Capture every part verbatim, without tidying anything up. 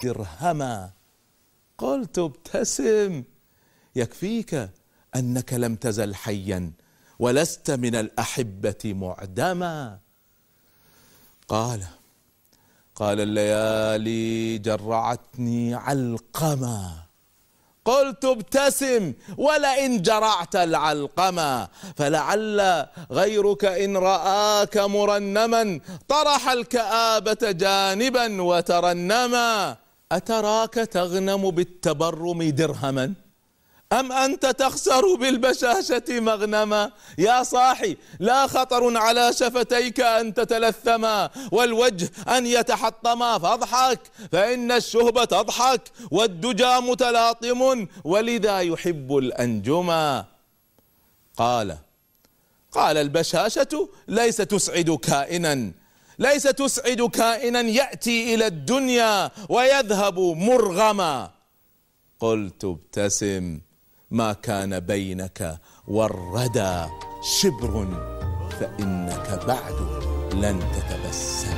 درهما. قلت ابتسم، يكفيك أنك لم تزل حيا ولست من الأحبة معدما. قال قال الليالي جرعتني علقما. قلت ابتسم، ولئن جرعت العلقما فلعل غيرك إن رآك مرنما طرح الكآبة جانبا وترنما. أتراك تغنم بالتبرم درهما أم أنت تخسر بالبشاشة مغنما؟ يا صاحي لا خطر على شفتيك أن تتلثما والوجه أن يتحطما، فاضحك فإن الشهب تضحك والدجى متلاطم ولذا يحب الأنجما. قال قال البشاشة ليس تسعد كائنا ليس تسعد كائنا يأتي إلى الدنيا ويذهب مرغما. قلت ابتسم، ما كان بينك والردى شبر فإنك بعد لن تتبسم.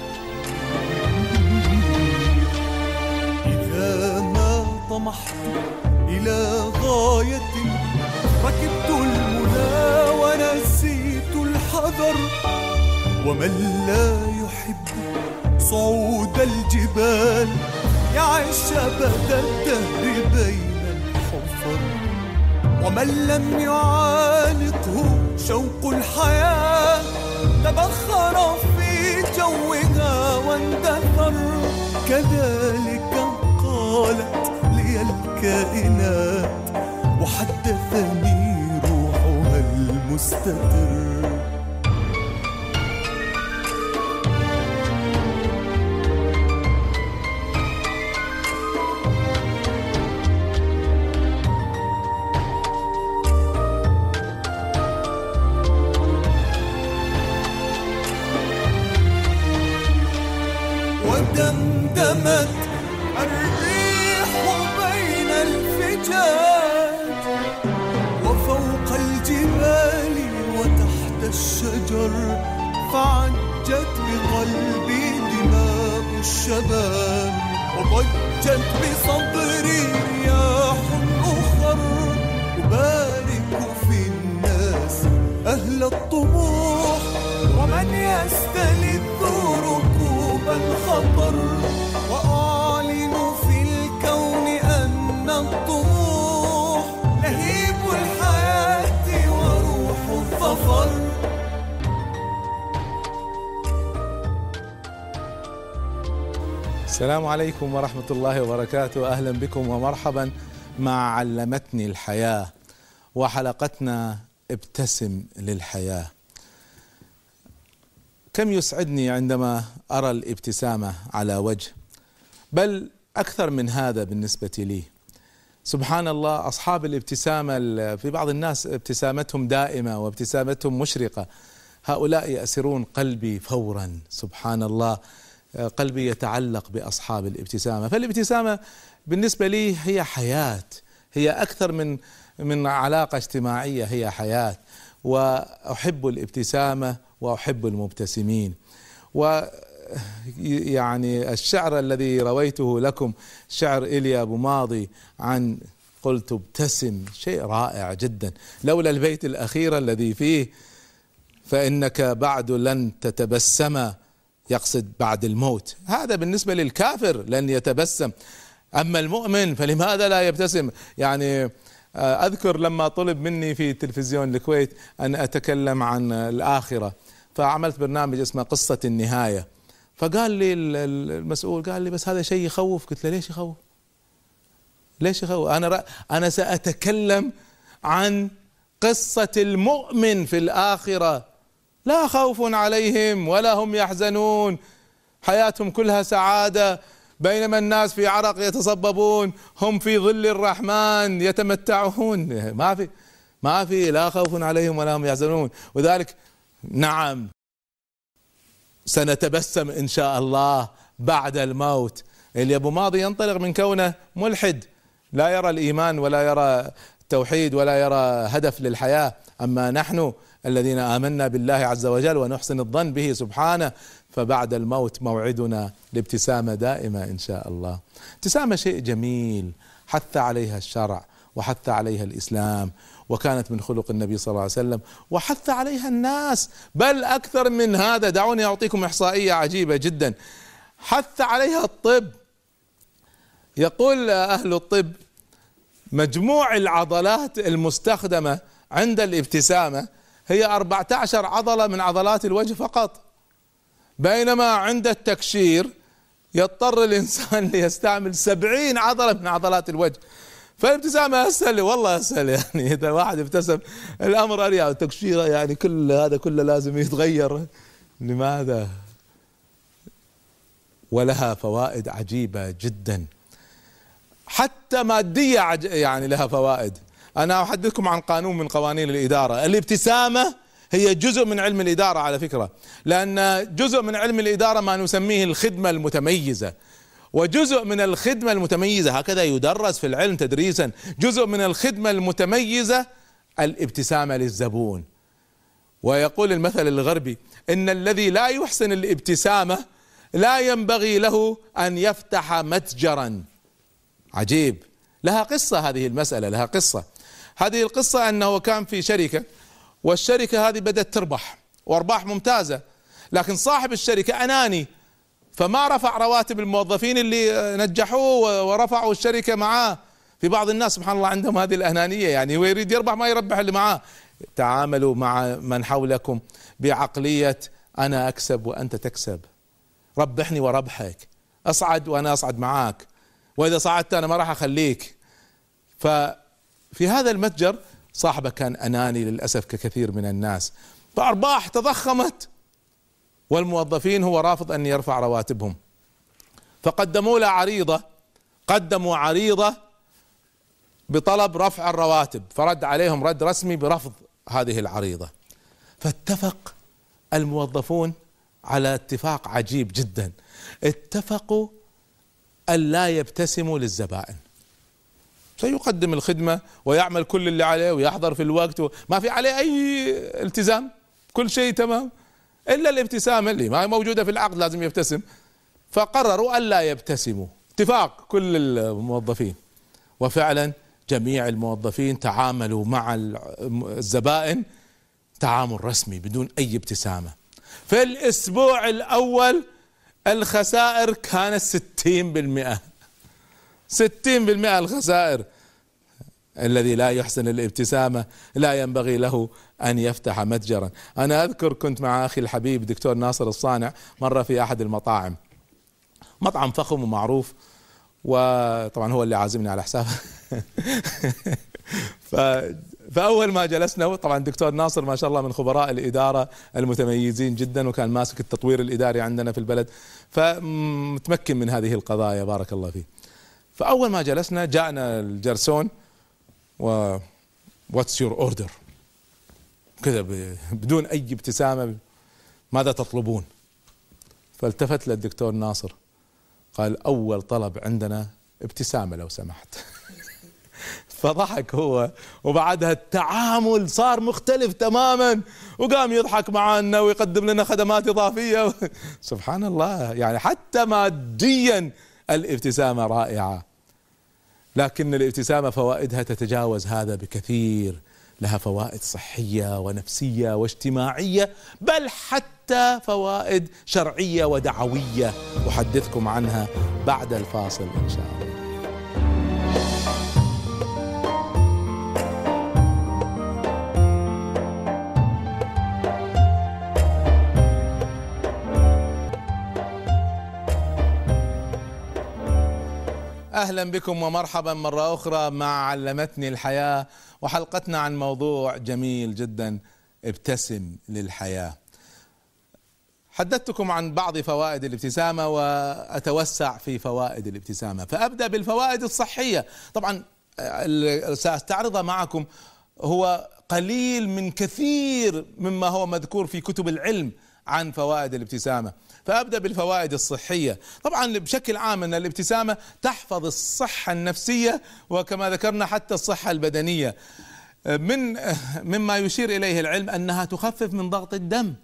إذا ما طمحت إلى غاية ركبت المنى ونسيت الحذر، ومن لا يحب صعود الجبال يعيش أبد الدهر بين الحفر، ومن لم يعانقه شوق الحياة تبخر في جوها واندثر. كذلك قالت لي الكائنات وحدثني روحها المستتر. ودمدمت الريح بين الفجاج وفوق الجبال وتحت الشجر، فعجت بقلبي دماء الشباب وضجت بصدري رياح أخر. أبارك في الناس أهل الطموح ومن يستلذ ركوب الخطر، وأعلن في الكون أن الطموح لهيب الحياة وروح الظفر. السلام عليكم ورحمة الله وبركاته. أهلا بكم ومرحبا مع علمتني الحياة وحلقتنا ابتسم للحياة. كم يسعدني عندما أرى الابتسامة على وجه، بل أكثر من هذا بالنسبة لي. سبحان الله، أصحاب الابتسامة في بعض الناس ابتسامتهم دائمة وابتسامتهم مشرقة، هؤلاء يأسرون قلبي فورا. سبحان الله، قلبي يتعلق بأصحاب الابتسامة. فالابتسامة بالنسبة لي هي حياة، هي أكثر من من علاقة اجتماعية، هي حياة. وأحب الابتسامة وأحب المبتسمين. ويعني الشعر الذي رويته لكم شعر إيليا أبو ماضي عن قلت ابتسم شيء رائع جدا، لولا البيت الأخير الذي فيه فإنك بعد لن تتبسم، يقصد بعد الموت. هذا بالنسبة للكافر لن يتبسم، أما المؤمن فلماذا لا يبتسم؟ يعني أذكر لما طلب مني في تلفزيون الكويت أن أتكلم عن الآخرة، فعملت برنامج اسمه قصة النهاية، فقال لي المسؤول قال لي بس هذا شيء يخوف. قلت له ليش يخوف؟ ليش يخوف؟ أنا أنا سأتكلم عن قصة المؤمن في الآخرة، لا خوف عليهم ولا هم يحزنون، حياتهم كلها سعادة، بينما الناس في عرق يتصببون، هم في ظل الرحمن يتمتعون. ما في ما في لا خوف عليهم ولا هم يحزنون. وذلك نعم سنتبسم إن شاء الله بعد الموت. اللي أبو ماضي ينطلق من كونه ملحد لا يرى الإيمان ولا يرى التوحيد ولا يرى هدف للحياة، أما نحن الذين آمنا بالله عز وجل ونحسن الظن به سبحانه فبعد الموت موعدنا الابتسامة دائمة إن شاء الله. ابتسامة شيء جميل حث عليها الشرع وحث عليها الإسلام، وكانت من خلق النبي صلى الله عليه وسلم، وحث عليها الناس، بل أكثر من هذا. دعوني أعطيكم إحصائية عجيبة جدا حث عليها الطب. يقول أهل الطب مجموع العضلات المستخدمة عند الابتسامة هي أربعة عشر عضلة من عضلات الوجه فقط، بينما عند التكشير يضطر الإنسان ليستعمل سبعين عضلة من عضلات الوجه. فالابتسامة أسهل، والله أسهل، يعني إذا واحد ابتسم الأمر أريح. التكشيرة يعني كل هذا كله لازم يتغير. لماذا؟ ولها فوائد عجيبة جدا حتى مادية، يعني لها فوائد. أنا أحدثكم عن قانون من قوانين الإدارة. الابتسامة هي جزء من علم الإدارة على فكرة، لأن جزء من علم الإدارة ما نسميه الخدمة المتميزة، وجزء من الخدمة المتميزة هكذا يدرس في العلم تدريسا، جزء من الخدمة المتميزة الابتسامة للزبون. ويقول المثل الغربي إن الذي لا يحسن الابتسامة لا ينبغي له أن يفتح متجرا. عجيب، لها قصة هذه المسألة، لها قصة. هذه القصة أنه كان في شركة، والشركة هذه بدأت تربح وأرباح ممتازة، لكن صاحب الشركة أناني، فما رفع رواتب الموظفين اللي نجحوه ورفعوا الشركة معاه. في بعض الناس سبحان الله عندهم هذه الأنانية، يعني هو يريد يربح ما يربح اللي معاه. تعاملوا مع من حولكم بعقلية أنا أكسب وأنت تكسب، ربحني وربحك، أصعد وأنا أصعد معاك، وإذا صعدت أنا ما راح أخليك. ففي هذا المتجر صاحبه كان أناني للأسف ككثير من الناس، فأرباح تضخمت والموظفين هو رافض أن يرفع رواتبهم، فقدموا له عريضة، قدموا عريضة بطلب رفع الرواتب، فرد عليهم رد رسمي برفض هذه العريضة. فاتفق الموظفون على اتفاق عجيب جدا، اتفقوا أن لا يبتسموا للزبائن. سيقدم الخدمة ويعمل كل اللي عليه ويحضر في الوقت، ما في عليه أي التزام، كل شيء تمام، إلا الابتسامة اللي ما موجودة في العقد لازم يبتسم. فقرروا ألا يبتسموا، اتفاق كل الموظفين. وفعلا جميع الموظفين تعاملوا مع الزبائن تعامل رسمي بدون أي ابتسامة. في الأسبوع الأول الخسائر كانت ستين بالمئة، ستين بالمئة الخسائر. الذي لا يحسن الابتسامة لا ينبغي له أن يفتح متجرا. أنا أذكر كنت مع أخي الحبيب دكتور ناصر الصانع مرة في أحد المطاعم، مطعم فخم ومعروف، وطبعا هو اللي عازمني على حسابه. فأول ما جلسنا، طبعا الدكتور ناصر ما شاء الله من خبراء الإدارة المتميزين جدا، وكان ماسك التطوير الإداري عندنا في البلد، فمتمكن من هذه القضايا بارك الله فيه. فأول ما جلسنا جاءنا الجرسون و واتس يور اوردر كذا بدون أي ابتسامة، ماذا تطلبون؟ فالتفت للدكتور ناصر قال أول طلب عندنا ابتسامة لو سمحت. فضحك هو، وبعدها التعامل صار مختلف تماما، وقام يضحك معنا ويقدم لنا خدمات إضافية. سبحان الله، يعني حتى ماديا الابتسامة رائعة. لكن الابتسامة فوائدها تتجاوز هذا بكثير، لها فوائد صحية ونفسية واجتماعية، بل حتى فوائد شرعية ودعوية، أحدثكم عنها بعد الفاصل إن شاء الله. أهلا بكم ومرحبا مرة أخرى مع علمتني الحياة، وحلقتنا عن موضوع جميل جدا، ابتسم للحياة. حدثتكم عن بعض فوائد الابتسامة وأتوسع في فوائد الابتسامة، فأبدأ بالفوائد الصحية. طبعا سأستعرضها معكم، هو قليل من كثير مما هو مذكور في كتب العلم عن فوائد الابتسامة. فأبدأ بالفوائد الصحية. طبعا بشكل عام أن الابتسامة تحفظ الصحة النفسية، وكما ذكرنا حتى الصحة البدنية. من مما يشير إليه العلم أنها تخفف من ضغط الدم.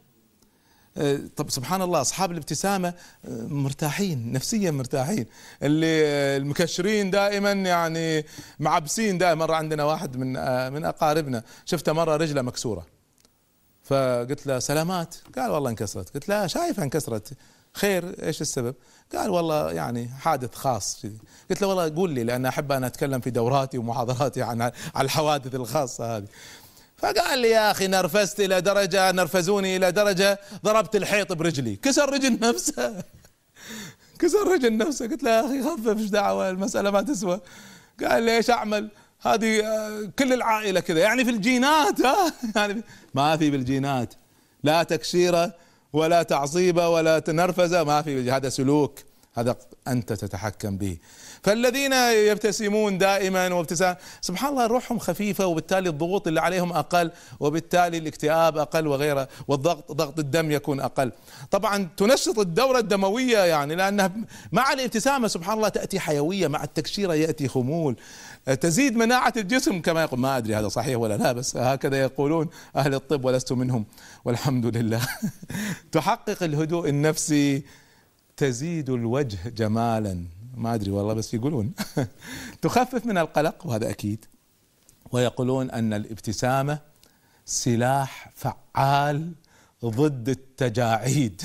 طب سبحان الله، أصحاب الابتسامة مرتاحين نفسيا، مرتاحين. اللي المكشرين دائما يعني معبسين دائما. مرة عندنا واحد من من أقاربنا شفته مرة رجله مكسورة، فقلت له سلامات، قال والله انكسرت. قلت له شايفها انكسرت، خير ايش السبب؟ قال والله يعني حادث خاص. قلت له والله قول لي، لأن أحب أن أتكلم في دوراتي ومحاضراتي عن على الحوادث الخاصة هذه. فقال لي يا أخي نرفزت إلى درجة، نرفزوني إلى درجة ضربت الحيط برجلي، كسر رجل نفسه كسر رجل نفسه. قلت له يا أخي خفف، ايش دعوة، المسألة ما تسوى. قال لي ايش أعمل؟ هذه كل العائلة كذا، يعني في الجينات. ها يعني ما في بالجينات، لا تكشيرة ولا تعصيبة ولا تنرفزة، ما في. هذا سلوك، هذا أنت تتحكم به. فالذين يبتسمون دائما وابتسام سبحان الله روحهم خفيفة، وبالتالي الضغوط اللي عليهم أقل، وبالتالي الاكتئاب أقل وغيره، والضغط ضغط الدم يكون أقل. طبعا تنشط الدورة الدموية، يعني لأنها مع الابتسامة سبحان الله تأتي حيوية، مع التكشيرة يأتي خمول، تزيد مناعة الجسم كما يقول. ما أدري هذا صحيح ولا لا، بس هكذا يقولون أهل الطب ولست منهم والحمد لله. تحقق الهدوء النفسي، تزيد الوجه جمالا، ما أدري والله بس يقولون. تخفف من القلق، وهذا أكيد. ويقولون أن الابتسامة سلاح فعال ضد التجاعيد.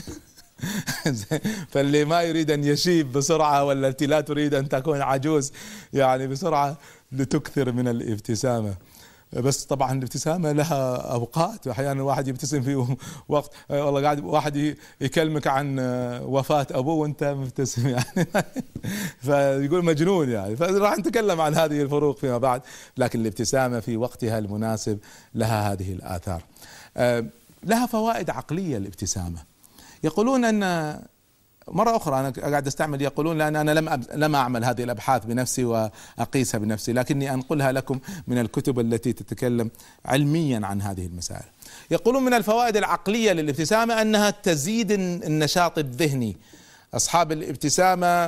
فاللي ما يريد أن يشيب بسرعة، ولا التي لا تريد أن تكون عجوز يعني بسرعة، لتكثر من الابتسامة. بس طبعا الابتسامة لها أوقات، أحيانا الواحد يبتسم في وقت والله قاعد واحد يكلمك عن وفاة أبوه وأنت مبتسم يعني فيقول مجنون يعني. فراح نتكلم عن هذه الفروق فيما بعد، لكن الابتسامة في وقتها المناسب لها هذه الآثار. لها فوائد عقلية الابتسامة. يقولون أن مرة أخرى أنا قاعد أستعمل يقولون، لأن أنا لم لم أعمل هذه الأبحاث بنفسي وأقيسها بنفسي، لكني أنقلها لكم من الكتب التي تتكلم علميا عن هذه المسائل. يقولون من الفوائد العقلية للابتسامة أنها تزيد النشاط الذهني. أصحاب الابتسامة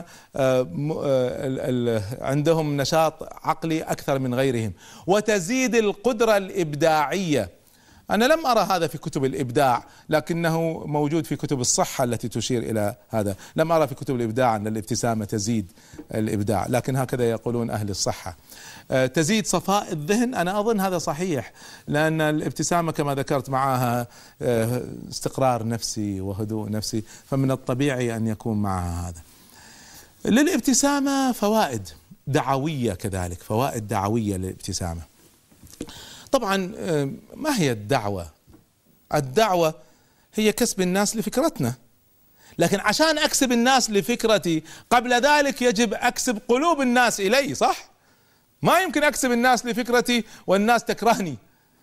عندهم نشاط عقلي أكثر من غيرهم، وتزيد القدرة الإبداعية. أنا لم أرى هذا في كتب الإبداع، لكنه موجود في كتب الصحة التي تشير إلى هذا. لم أرى في كتب الإبداع أن الابتسامة تزيد الإبداع، لكن هكذا يقولون أهل الصحة. تزيد صفاء الذهن، أنا أظن هذا صحيح، لأن الابتسامة كما ذكرت معها استقرار نفسي وهدوء نفسي، فمن الطبيعي أن يكون معها هذا. للابتسامة فوائد دعوية كذلك، فوائد دعوية للابتسامة. طبعا ما هي الدعوة؟ الدعوة هي كسب الناس لفكرتنا، لكن عشان أكسب الناس لفكرتي قبل ذلك يجب أكسب قلوب الناس إلي، صح؟ ما يمكن أكسب الناس لفكرتي والناس تكرهني.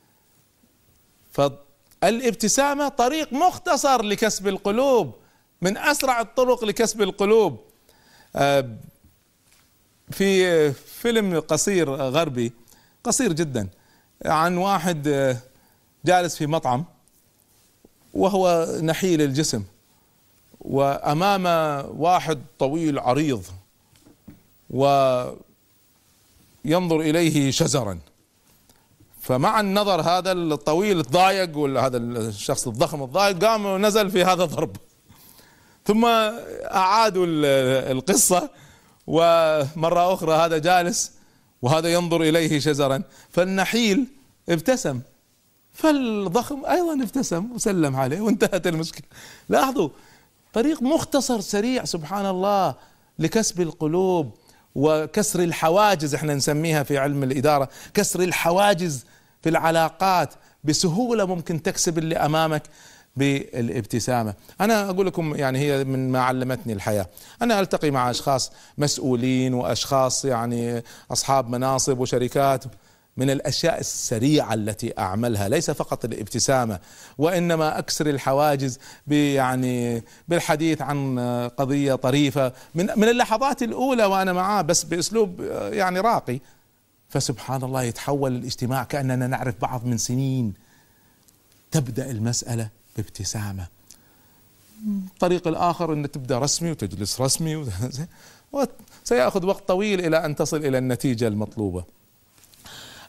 فالابتسامة طريق مختصر لكسب القلوب، من أسرع الطرق لكسب القلوب. في فيلم قصير غربي قصير جدا عن واحد جالس في مطعم وهو نحيل الجسم، وأمامه واحد طويل عريض وينظر إليه شزرا. فمع النظر هذا الطويل تضايق، ولا هذا الشخص الضخم الضايق، قام ونزل في هذا ضرب. ثم أعادوا القصة، ومرة أخرى هذا جالس وهذا ينظر إليه شزرا، فالنحيل ابتسم، فالضخم أيضا ابتسم وسلم عليه وانتهت المشكلة. لاحظوا، طريق مختصر سريع سبحان الله لكسب القلوب وكسر الحواجز، احنا نسميها في علم الإدارة كسر الحواجز في العلاقات. بسهولة ممكن تكسب اللي أمامك بالابتسامة. أنا أقول لكم يعني هي من ما علمتني الحياة. أنا ألتقي مع أشخاص مسؤولين وأشخاص يعني أصحاب مناصب وشركات، من الأشياء السريعة التي أعملها ليس فقط الابتسامة، وإنما أكسر الحواجز يعني بالحديث عن قضية طريفة من من اللحظات الأولى وأنا معاه، بس بأسلوب يعني راقي، فسبحان الله يتحول الاجتماع كأننا نعرف بعض من سنين. تبدأ المسألة بابتسامة. الطريق الآخر أن تبدأ رسمي وتجلس رسمي، وسيأخذ وقت طويل إلى أن تصل إلى النتيجة المطلوبة.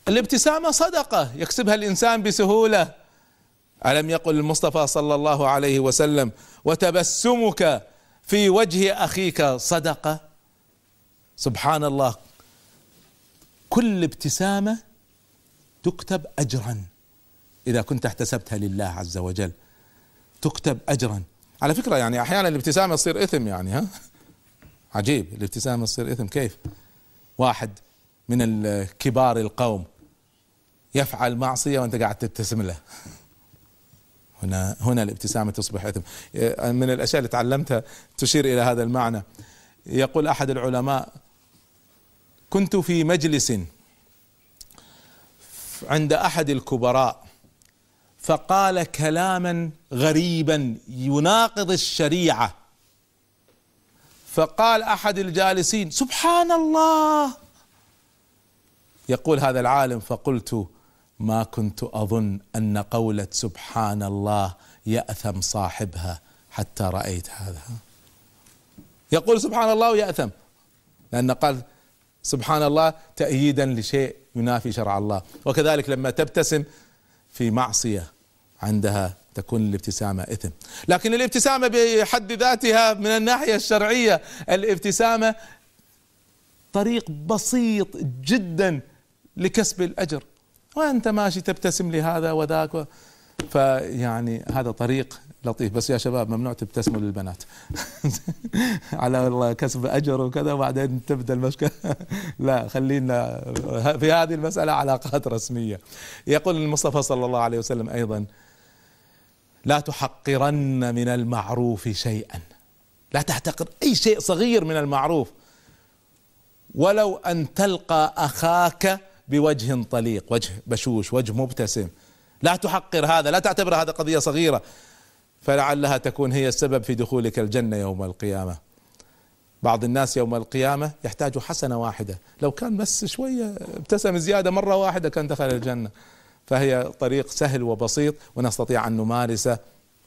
الابتسامة صدقة يكسبها الإنسان بسهولة. ألم يقل المصطفى صلى الله عليه وسلم: وتبسمك في وجه أخيك صدقة؟ سبحان الله، كل ابتسامة تكتب أجرا إذا كنت احتسبتها لله عز وجل، تكتب أجرا. على فكرة يعني أحيانا الابتسامة تصير إثم، يعني ها عجيب، الابتسامة تصير إثم. كيف واحد من الكبار القوم يفعل معصية وأنت قاعد تبتسم له؟ هنا هنا الابتسامة تصبح إثم. من الأشياء اللي تعلمتها تشير إلى هذا المعنى. يقول أحد العلماء: كنت في مجلس عند أحد الكبراء فقال كلاما غريبا يناقض الشريعة، فقال أحد الجالسين: سبحان الله. يقول هذا العالم: فقلت: ما كنت أظن أن قولة سبحان الله يأثم صاحبها حتى رأيت هذا. يقول سبحان الله ويأثم، لأن قال سبحان الله تأييدا لشيء ينافي شرع الله. وكذلك لما تبتسم في معصية عندها تكون الابتسامة إثم. لكن الابتسامة بحد ذاتها من الناحية الشرعية، الابتسامة طريق بسيط جدا لكسب الأجر، وأنت ماشي تبتسم لهذا وذاك، فيعني هذا طريق لطيف. بس يا شباب ممنوع تبتسموا للبنات على والله كسب أجر وكذا وبعدين تبدأ المشكلة. لا، خلينا في هذه المسألة علاقات رسمية. يقول المصطفى صلى الله عليه وسلم أيضا: لا تحقرن من المعروف شيئا، لا تحتقر أي شيء صغير من المعروف، ولو أن تلقى أخاك بوجه طليق، وجه بشوش، وجه مبتسم. لا تحقر هذا، لا تعتبر هذا قضية صغيرة، فلعلها تكون هي السبب في دخولك الجنة يوم القيامة. بعض الناس يوم القيامة يحتاج حسنة واحدة، لو كان بس شوية ابتسم زيادة مرة واحدة كان دخل الجنة. فهي طريق سهل وبسيط ونستطيع أن نمارسه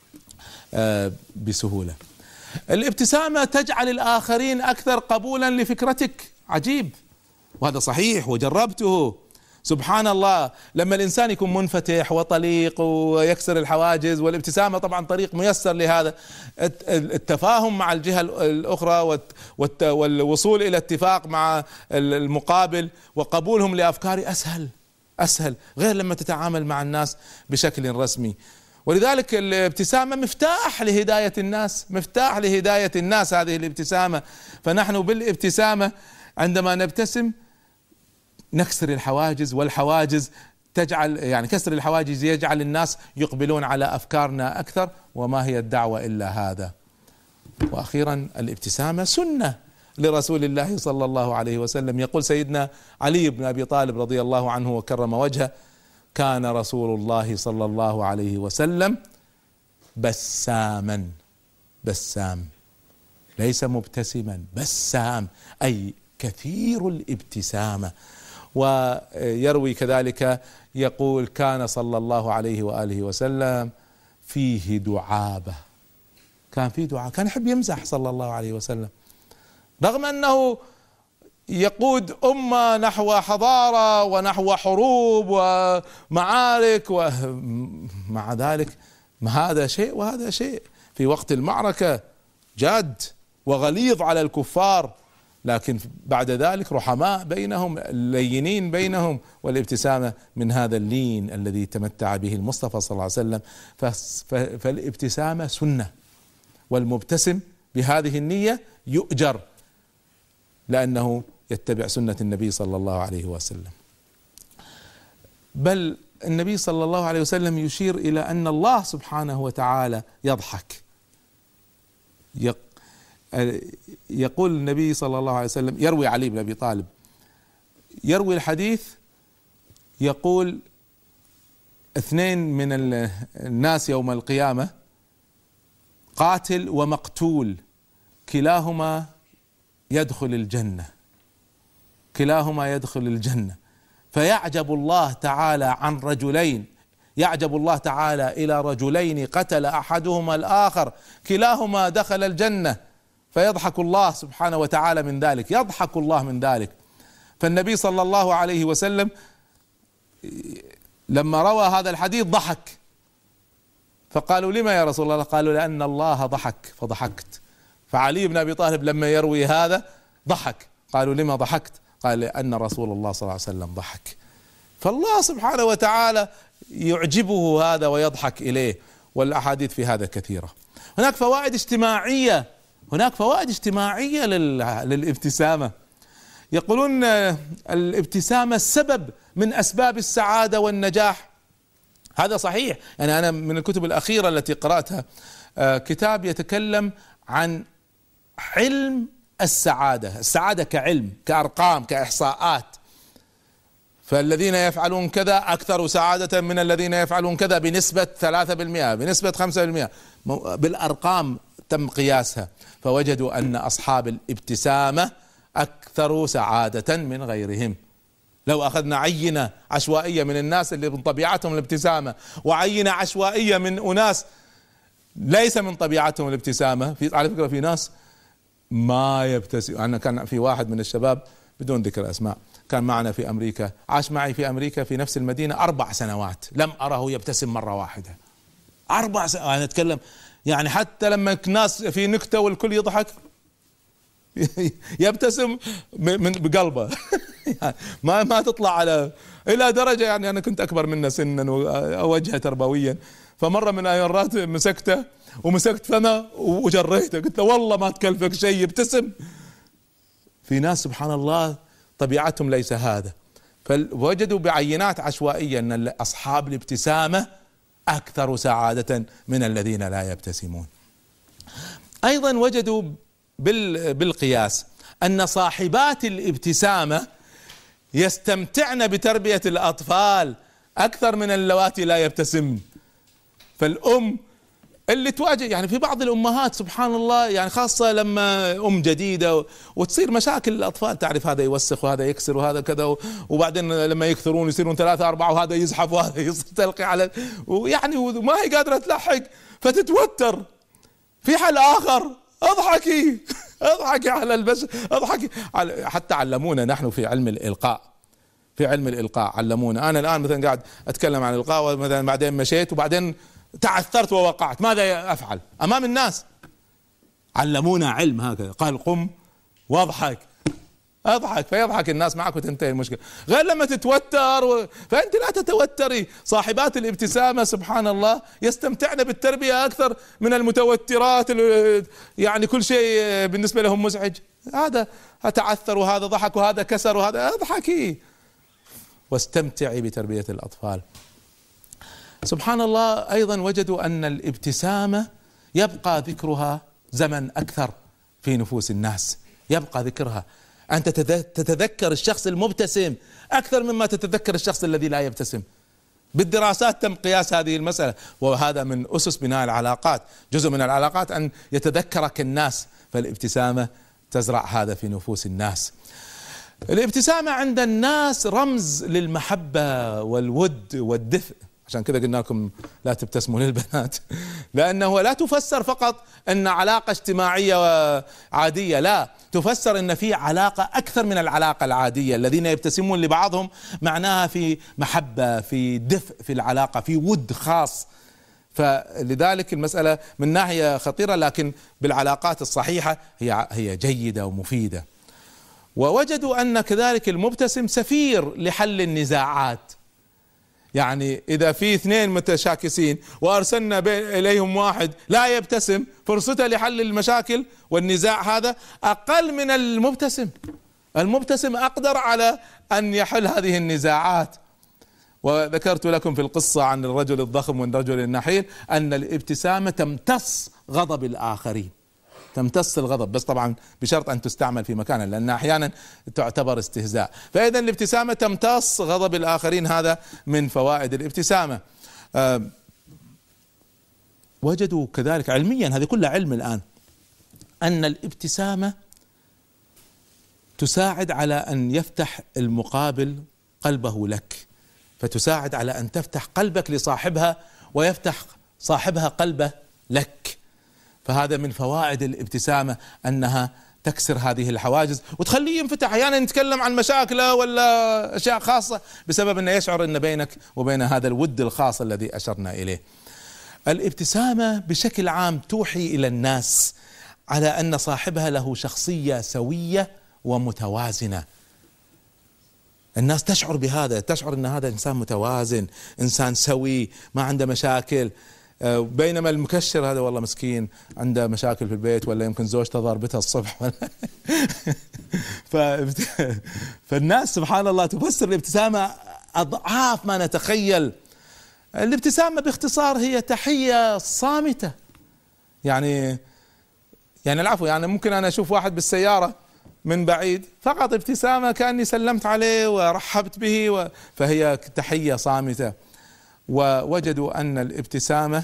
بسهولة. الابتسامة تجعل الآخرين أكثر قبولا لفكرتك. عجيب، وهذا صحيح وجربته. سبحان الله، لما الإنسان يكون منفتح وطليق ويكسر الحواجز، والابتسامة طبعا طريق ميسر لهذا، التفاهم مع الجهة الأخرى والوصول إلى اتفاق مع المقابل وقبولهم لأفكاري أسهل أسهل، غير لما تتعامل مع الناس بشكل رسمي. ولذلك الابتسامة مفتاح لهداية الناس، مفتاح لهداية الناس هذه الابتسامة. فنحن بالابتسامة عندما نبتسم نكسر الحواجز، والحواجز تجعل يعني كسر الحواجز يجعل الناس يقبلون على أفكارنا أكثر، وما هي الدعوة إلا هذا. وأخيرا الابتسامة سنة لرسول الله صلى الله عليه وسلم. يقول سيدنا علي بن أبي طالب رضي الله عنه وكرم وجهه: كان رسول الله صلى الله عليه وسلم بساما، بسام ليس مبتسما، بسام أي كثير الابتسامة. ويروي كذلك يقول: كان صلى الله عليه وآله وسلم فيه دعابة، كان فيه دعابة، كان يحب يمزح صلى الله عليه وسلم، رغم أنه يقود أمة نحو حضارة ونحو حروب ومعارك، ومع ذلك هذا شيء وهذا شيء. في وقت المعركة جاد وغليظ على الكفار، لكن بعد ذلك رحماء بينهم، لينين بينهم. والابتسامة من هذا اللين الذي تمتع به المصطفى صلى الله عليه وسلم. فالابتسامة سنة، والمبتسم بهذه النية يؤجر لأنه يتبع سنة النبي صلى الله عليه وسلم. بل النبي صلى الله عليه وسلم يشير إلى أن الله سبحانه وتعالى يضحك. يقول النبي صلى الله عليه وسلم، يروي علي بن أبي طالب يروي الحديث، يقول: اثنين من الناس يوم القيامة، قاتل ومقتول، كلاهما يدخل الجنة، كلاهما يدخل الجنة. فيعجب الله تعالى عن رجلين، يعجب الله تعالى إلى رجلين قتل أحدهما الآخر، كلاهما دخل الجنة، فيضحك الله سبحانه وتعالى من ذلك، يضحك الله من ذلك. فالنبي صلى الله عليه وسلم لما روى هذا الحديث ضحك، فقالوا لما يا رسول الله؟ قالوا لأن الله ضحك فضحكت. فعلي بن أبي طالب لما يروي هذا ضحك. قالوا لما ضحكت؟ قال لأن رسول الله صلى الله عليه وسلم ضحك. فالله سبحانه وتعالى يعجبه هذا ويضحك إليه، والأحاديث في هذا كثيرة. هناك فوائد اجتماعية، هناك فوائد اجتماعية للابتسامة. يقولون الابتسامة سبب من أسباب السعادة والنجاح. هذا صحيح. يعني أنا من الكتب الأخيرة التي قرأتها كتاب يتكلم عن علم السعادة، السعادة كعلم، كأرقام، كإحصاءات. فالذين يفعلون كذا أكثر سعادة من الذين يفعلون كذا بنسبة ثلاثة بالمئة، بنسبة خمسة بالمئة، بالأرقام تم قياسها. فوجدوا أن أصحاب الابتسامة أكثر سعادة من غيرهم. لو أخذنا عينة عشوائية من الناس اللي من طبيعتهم الابتسامة، وعينة عشوائية من أناس ليس من طبيعتهم الابتسامة، في على فكرة في ناس ما يبتسم. أنا كان في واحد من الشباب بدون ذكر أسماء كان معنا في أمريكا، عاش معي في أمريكا في نفس المدينة أربع سنوات، لم أره يبتسم مرة واحدة. أربع سنوات أنا أتكلم، يعني حتى لما الناس في نكتة والكل يضحك يبتسم من بقلبه. ما ما تطلع على إلى درجة، يعني أنا كنت أكبر منه سنا ووجهه تربويا، فمرة من المرات مسكته ومسكت فمه وجريته، قلت له والله ما تكلفك شيء يبتسم. في ناس سبحان الله طبيعتهم ليس هذا، فوجدوا بعينات عشوائية أن أصحاب الابتسامة أكثر سعادة من الذين لا يبتسمون. أيضا وجدوا بالقياس أن صاحبات الابتسامة يستمتعن بتربية الأطفال أكثر من اللواتي لا يبتسمن. فالأم اللي تواجه، يعني في بعض الأمهات سبحان الله، يعني خاصة لما أم جديدة وتصير مشاكل الأطفال، تعرف هذا يوسخ وهذا يكسر وهذا كذا، وبعدين لما يكثرون يصيرون ثلاثة أربعة وهذا يزحف وهذا يستلقي على، ويعني وما هي قادرة تلحق فتتوتر. في حل آخر، اضحكي اضحكي على البشر، اضحكي على، حتى علمونا نحن في علم الإلقاء، في علم الإلقاء علمونا. أنا الآن مثلا قاعد أتكلم عن الإلقاء، ومثلا بعدين مشيت وبعدين تعثرت ووقعت، ماذا أفعل أمام الناس؟ علمونا علم هكذا، قال قم واضحك، اضحك، فيضحك الناس معك وتنتهي المشكلة. غير لما تتوتر و... فأنت لا تتوتري. صاحبات الابتسامة سبحان الله يستمتعن بالتربية أكثر من المتوترات، يعني كل شيء بالنسبة لهم مزعج. هذا تعثر وهذا ضحك وهذا كسر وهذا، اضحكي واستمتعي بتربية الأطفال. سبحان الله. أيضا وجدوا أن الابتسامة يبقى ذكرها زمن أكثر في نفوس الناس، يبقى ذكرها. أنت تتذكر الشخص المبتسم أكثر مما تتذكر الشخص الذي لا يبتسم. بالدراسات تم قياس هذه المسألة، وهذا من أسس بناء العلاقات. جزء من العلاقات أن يتذكرك الناس، فالابتسامة تزرع هذا في نفوس الناس. الابتسامة عند الناس رمز للمحبة والود والدفء. عشان كذا قلنا لكم لا تبتسموا للبنات، لأنه لا تفسر فقط أن علاقة اجتماعية عادية، لا، تفسر أن في علاقة أكثر من العلاقة العادية. الذين يبتسمون لبعضهم معناها في محبة، في دفء في العلاقة، في ود خاص. فلذلك المسألة من ناحية خطيرة، لكن بالعلاقات الصحيحة هي هي جيدة ومفيدة. ووجدوا أن كذلك المبتسم سفير لحل النزاعات. يعني إذا في اثنين متشاكسين وأرسلنا إليهم واحد لا يبتسم، فرصته لحل المشاكل والنزاع هذا أقل من المبتسم. المبتسم أقدر على أن يحل هذه النزاعات. وذكرت لكم في القصة عن الرجل الضخم والرجل النحيل أن الابتسامة تمتص غضب الآخرين، تمتص الغضب، بس طبعا بشرط أن تستعمل في مكانها، لأن أحيانا تعتبر استهزاء. فإذا الابتسامة تمتص غضب الآخرين، هذا من فوائد الابتسامة. أه وجدوا كذلك علميا، هذه كلها علم الآن، أن الابتسامة تساعد على أن يفتح المقابل قلبه لك، فتساعد على أن تفتح قلبك لصاحبها ويفتح صاحبها قلبه لك. فهذا من فوائد الابتسامة، أنها تكسر هذه الحواجز وتخليه ينفتح. احيانا نتكلم عن مشاكله ولا اشياء خاصه بسبب انه يشعر ان بينك وبين هذا الود الخاص الذي اشرنا اليه. الابتسامه بشكل عام توحي الى الناس على ان صاحبها له شخصيه سويه ومتوازنه. الناس تشعر بهذا، تشعر ان هذا انسان متوازن، انسان سوي، ما عنده مشاكل. بينما المكشر هذا والله مسكين عنده مشاكل في البيت، ولا يمكن زوجته ضربتها الصبح ف... فالناس سبحان الله تفسر الابتسامة أضعاف ما نتخيل. الابتسامة باختصار هي تحية صامتة. يعني يعني العفو، يعني ممكن أنا أشوف واحد بالسيارة من بعيد فقط ابتسامة كأني سلمت عليه ورحبت به و... فهي تحية صامتة. ووجدوا أن الابتسامة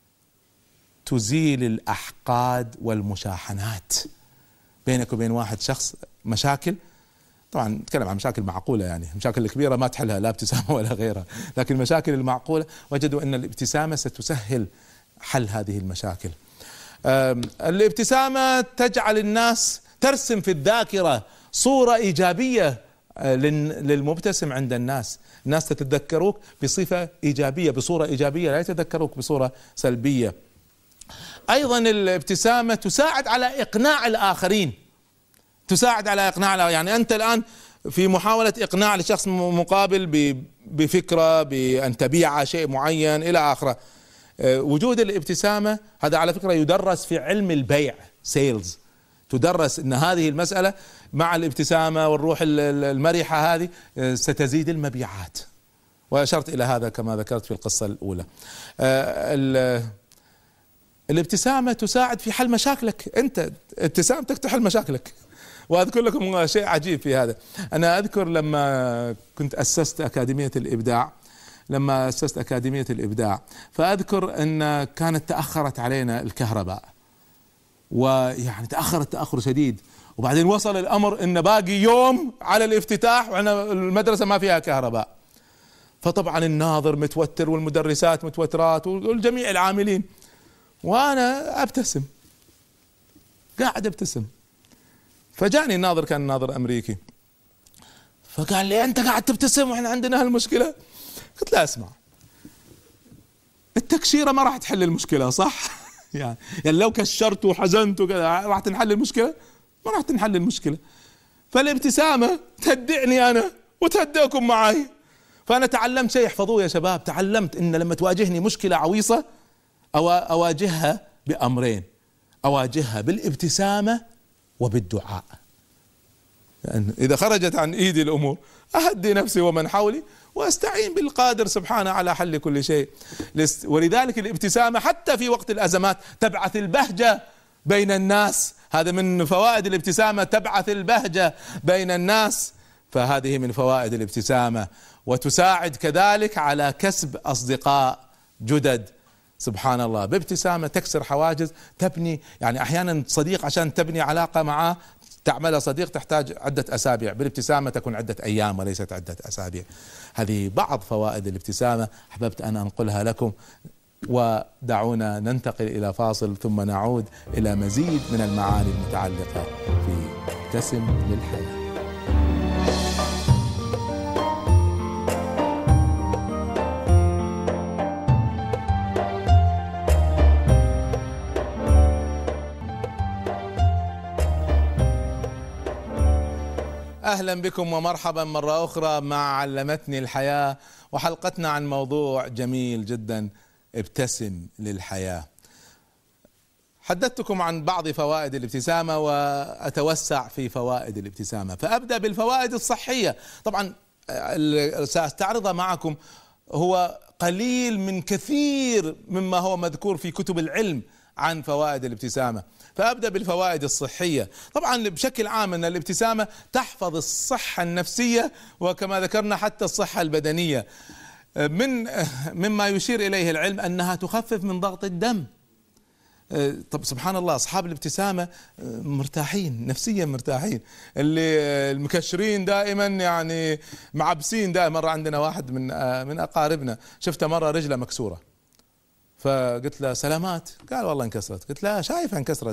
تزيل الأحقاد والمشاحنات بينك وبين واحد شخص. مشاكل طبعا نتكلم عن مشاكل معقولة، يعني مشاكل الكبيرة ما تحلها لا ابتسامة ولا غيرها، لكن المشاكل المعقولة وجدوا أن الابتسامة ستسهل حل هذه المشاكل. الابتسامة تجعل الناس ترسم في الذاكرة صورة إيجابية للمبتسم عند الناس. الناس تتذكروك بصفة إيجابية، بصورة إيجابية، لا يتذكروك بصورة سلبية. أيضا الابتسامة تساعد على إقناع الآخرين، تساعد على إقناع، يعني أنت الآن في محاولة إقناع لشخص مقابل بفكرة بأن تبيع شيء معين إلى آخره. وجود الابتسامة هذا على فكرة يدرس في علم البيع، سيلز، تدرس ان هذه المسألة مع الابتسامة والروح المرحة هذه ستزيد المبيعات، واشرت الى هذا كما ذكرت في القصة الاولى. الابتسامة تساعد في حل مشاكلك، انت ابتسامتك تحل مشاكلك. واذكر لكم شيء عجيب في هذا. انا اذكر لما كنت اسست اكاديمية الابداع، لما اسست اكاديمية الابداع فاذكر ان كانت تأخرت علينا الكهرباء، ويعني تأخرت تأخر شديد، وبعدين وصل الأمر إن باقي يوم على الافتتاح وإحنا المدرسة ما فيها كهرباء. فطبعا الناظر متوتر والمدرسات متوترات والجميع العاملين، وأنا أبتسم، قاعد أبتسم. فجاني الناظر، كان ناظر أمريكي، فقال لي أنت قاعد تبتسم وإحنا عندنا هالمشكلة؟ قلت لا اسمع، التكشيرة ما راح تحل المشكلة صح؟ يعني يعني لو كشرت وحزنت وكذا راح تنحل المشكلة؟ ما راح تنحل المشكلة. فالابتسامة تهدئني أنا وتهدئكم معي. فأنا تعلمت شيء، احفظوه يا شباب، تعلمت إن لما تواجهني مشكلة عويصة أو أواجهها بأمرين، أواجهها بالابتسامة وبالدعاء. يعني إذا خرجت عن إيدي الأمور أهدي نفسي ومن حولي واستعين بالقادر سبحانه على حل كل شيء. ولذلك الابتسامة حتى في وقت الأزمات تبعث البهجة بين الناس، هذا من فوائد الابتسامة، تبعث البهجة بين الناس، فهذه من فوائد الابتسامة. وتساعد كذلك على كسب أصدقاء جدد. سبحان الله، بابتسامة تكسر حواجز، تبني، يعني أحيانا صديق عشان تبني علاقة معه تعمل صديق تحتاج عدة أسابيع، بالابتسامة تكون عدة أيام وليست عدة أسابيع. هذه بعض فوائد الابتسامة أحببت أن أنقلها لكم. ودعونا ننتقل إلى فاصل ثم نعود إلى مزيد من المعاني المتعلقة في ابتسم للحياة. أهلا بكم ومرحبا مرة أخرى مع علمتني الحياة، وحلقتنا عن موضوع جميل جدا، ابتسم للحياة. حدثتكم عن بعض فوائد الابتسامة وأتوسع في فوائد الابتسامة، فأبدأ بالفوائد الصحية. طبعا سأستعرضها معكم، هو قليل من كثير مما هو مذكور في كتب العلم عن فوائد الابتسامة. فأبدأ بالفوائد الصحية. طبعا بشكل عام أن الابتسامة تحفظ الصحة النفسية، وكما ذكرنا حتى الصحة البدنية. من مما يشير إليه العلم أنها تخفف من ضغط الدم. طب سبحان الله، أصحاب الابتسامة مرتاحين نفسيا، مرتاحين. اللي المكشرين دائما يعني معبسين دائما. مرة عندنا واحد من من أقاربنا شفته مرة رجله مكسورة، فقلت له سلامات، قال والله انكسرت. قلت له شايفها انكسرت،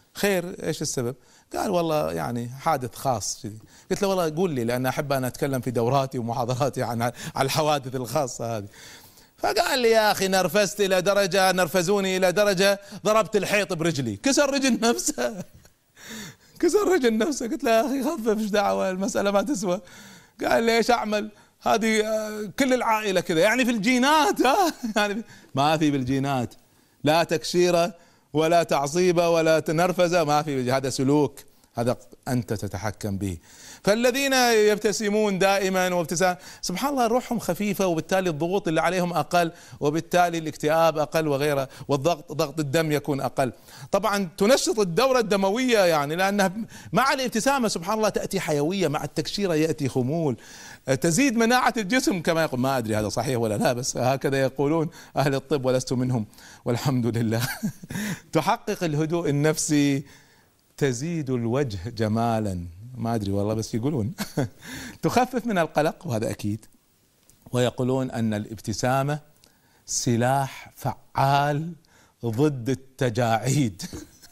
خير، ايش السبب؟ قال والله يعني حادث خاص. قلت له والله قول لي، لان احب ان اتكلم في دوراتي ومحاضراتي عن على الحوادث الخاصه هذه. فقال لي يا اخي نرفزت الى درجه، نرفزوني الى درجه ضربت الحيط برجلي، كسر رجل نفسه كسر رجل نفسه. قلت له يا اخي خفف، ايش دعوه، المساله ما تسوى. قال لي ايش اعمل؟ هذه كل العائله كذا، يعني في الجينات. ها يعني ما في بالجينات، لا تكشيره ولا تعصيبه ولا تنرفزه، ما في، هذا سلوك، هذا انت تتحكم به. فالذين يبتسمون دائما وابتسام سبحان الله روحهم خفيفه، وبالتالي الضغوط اللي عليهم اقل، وبالتالي الاكتئاب اقل وغيره، والضغط ضغط الدم يكون اقل. طبعا تنشط الدوره الدمويه، يعني لانها مع الابتسامه سبحان الله تاتي حيويه، مع التكشيره ياتي خمول، تزيد مناعه الجسم كما يقول. ما ادري هذا صحيح ولا لا، بس هكذا يقولون اهل الطب ولست منهم والحمد لله. تحقق الهدوء النفسي، تزيد الوجه جمالا، ما ادري والله بس يقولون. تخفف من القلق، وهذا اكيد. ويقولون ان الابتسامه سلاح فعال ضد التجاعيد.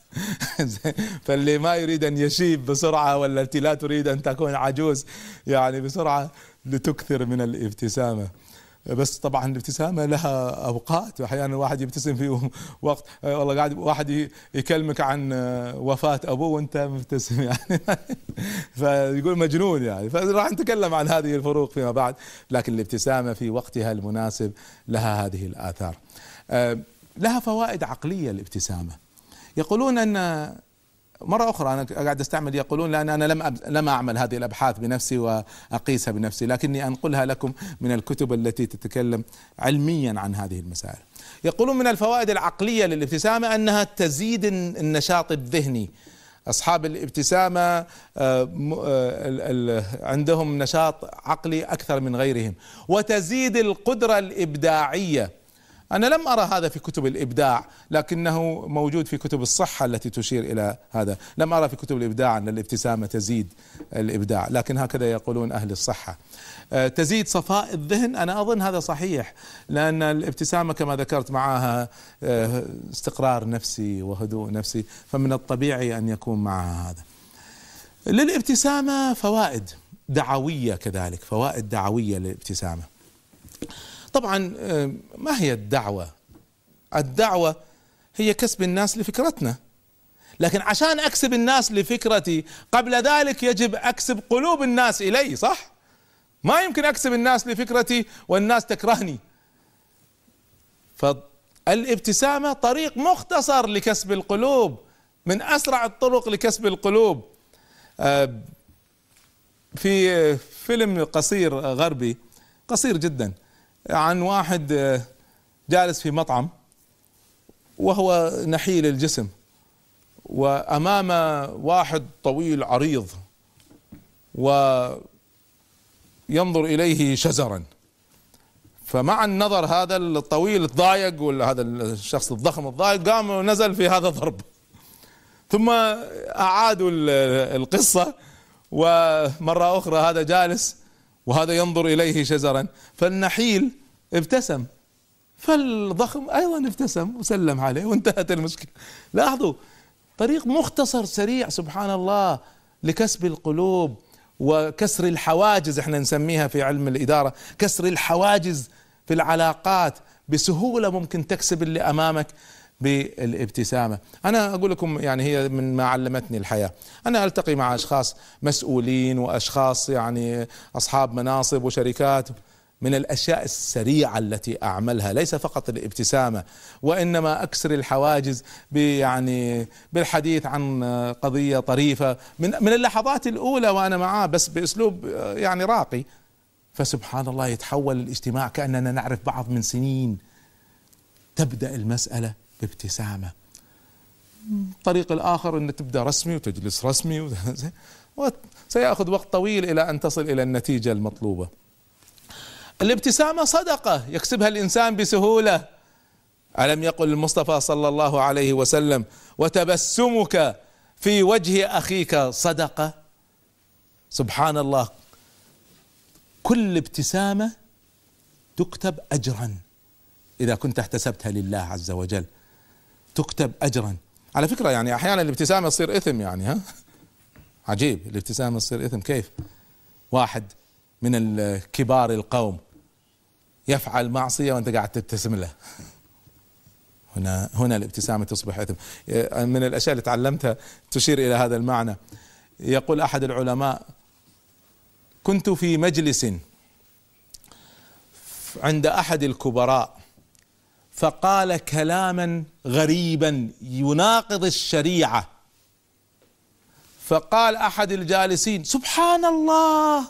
فاللي ما يريد ان يشيب بسرعه، ولا التي لا تريد ان تكون عجوز يعني بسرعه، لتكثر من الابتسامه. بس طبعا الابتسامه لها اوقات، واحيانا الواحد يبتسم في وقت والله قاعد واحد يكلمك عن وفاه ابوه وانت مبتسم يعني فيقول مجنون يعني. فراح نتكلم عن هذه الفروق فيما بعد، لكن الابتسامه في وقتها المناسب لها هذه الاثار. لها فوائد عقليه الابتسامه. يقولون ان مرة أخرى أنا قاعد أستعمل يقولون، لأن أنا لم لم أعمل هذه الأبحاث بنفسي وأقيسها بنفسي، لكني أنقلها لكم من الكتب التي تتكلم علميا عن هذه المسائل. يقولون من الفوائد العقلية للابتسامة أنها تزيد النشاط الذهني. أصحاب الابتسامة عندهم نشاط عقلي أكثر من غيرهم، وتزيد القدرة الإبداعية. أنا لم أرى هذا في كتب الإبداع، لكنه موجود في كتب الصحة التي تشير إلى هذا. لم أرى في كتب الإبداع أن الابتسامة تزيد الإبداع، لكن هكذا يقولون أهل الصحة. تزيد صفاء الذهن، أنا أظن هذا صحيح، لأن الابتسامة كما ذكرت معها استقرار نفسي وهدوء نفسي، فمن الطبيعي أن يكون معها هذا. للابتسامة فوائد دعوية كذلك، فوائد دعوية للابتسامة. طبعا ما هي الدعوة؟ الدعوة هي كسب الناس لفكرتنا، لكن عشان أكسب الناس لفكرتي قبل ذلك يجب أكسب قلوب الناس إلي، صح؟ ما يمكن أكسب الناس لفكرتي والناس تكرهني. فالابتسامة طريق مختصر لكسب القلوب، من أسرع الطرق لكسب القلوب. في فيلم قصير غربي قصير جدا عن واحد جالس في مطعم وهو نحيل الجسم، وأمامه واحد طويل عريض وينظر إليه شزرا. فمع النظر هذا الطويل الضايق، ولا هذا الشخص الضخم الضايق، قام ونزل في هذا الضرب. ثم أعادوا القصة، ومرة أخرى هذا جالس وهذا ينظر إليه شزرا، فالنحيل ابتسم، فالضخم أيضا ابتسم وسلم عليه وانتهت المشكلة. لاحظوا، طريق مختصر سريع سبحان الله لكسب القلوب وكسر الحواجز، احنا نسميها في علم الإدارة كسر الحواجز في العلاقات. بسهولة ممكن تكسب اللي أمامك بالابتسامة. أنا أقول لكم يعني هي من ما علمتني الحياة. أنا ألتقي مع أشخاص مسؤولين وأشخاص يعني أصحاب مناصب وشركات، من الأشياء السريعة التي أعملها ليس فقط الابتسامة، وإنما أكسر الحواجز يعني بالحديث عن قضية طريفة من من اللحظات الأولى وأنا معاه، بس بأسلوب يعني راقي، فسبحان الله يتحول الاجتماع كأننا نعرف بعض من سنين. تبدأ المسألة بابتسامة. الطريق الآخر أن تبدأ رسمي وتجلس رسمي، وسيأخذ وقت طويل إلى أن تصل إلى النتيجة المطلوبة. الابتسامة صدقة يكسبها الإنسان بسهولة. ألم يقل المصطفى صلى الله عليه وسلم: وتبسمك في وجه أخيك صدقة. سبحان الله، كل ابتسامة تكتب أجرا إذا كنت احتسبتها لله عز وجل، تكتب أجرا. على فكرة يعني أحيانا الابتسامة تصير إثم يعني، ها عجيب، الابتسامة تصير إثم. كيف واحد من الكبار القوم يفعل معصية وأنت قاعد تبتسم له؟ هنا هنا الابتسامة تصبح إثم. من الأشياء اللي تعلمتها تشير إلى هذا المعنى. يقول أحد العلماء: كنت في مجلس عند أحد الكبراء فقال كلاما غريبا يناقض الشريعة، فقال أحد الجالسين: سبحان الله.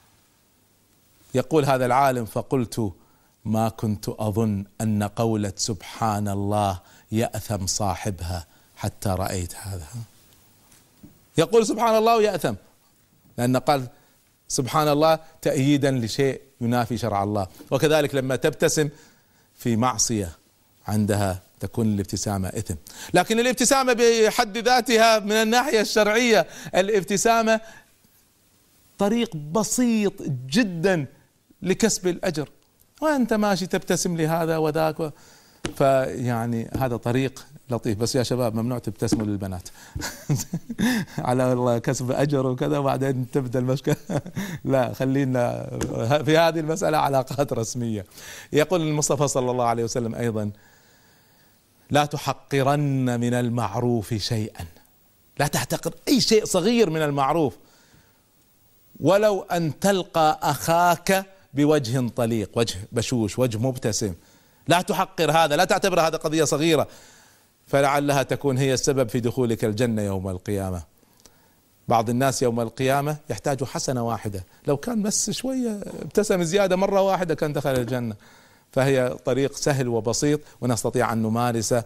يقول هذا العالم: فقلت: ما كنت أظن أن قولة سبحان الله يأثم صاحبها حتى رأيت هذا. يقول سبحان الله ويأثم، لأن قال سبحان الله تأييدا لشيء ينافي شرع الله. وكذلك لما تبتسم في معصية عندها تكون الابتسامة إثم. لكن الابتسامة بحد ذاتها من الناحية الشرعية، الابتسامة طريق بسيط جدا لكسب الأجر، وأنت ماشي تبتسم لهذا وذاك، فيعني هذا طريق لطيف. بس يا شباب ممنوع تبتسموا للبنات على الله كسب أجر وكذا وبعدين تبدأ المشكلة. لا، خلينا في هذه المسألة علاقات رسمية. يقول المصطفى صلى الله عليه وسلم أيضا: لا تحقرن من المعروف شيئا، لا تحتقر أي شيء صغير من المعروف، ولو أن تلقى أخاك بوجه طليق، وجه بشوش، وجه مبتسم. لا تحقر هذا، لا تعتبر هذا قضية صغيرة، فلعلها تكون هي السبب في دخولك الجنة يوم القيامة. بعض الناس يوم القيامة يحتاج حسنة واحدة، لو كان بس شوية ابتسم زيادة مرة واحدة كان دخل الجنة. فهي طريق سهل وبسيط ونستطيع أن نمارسه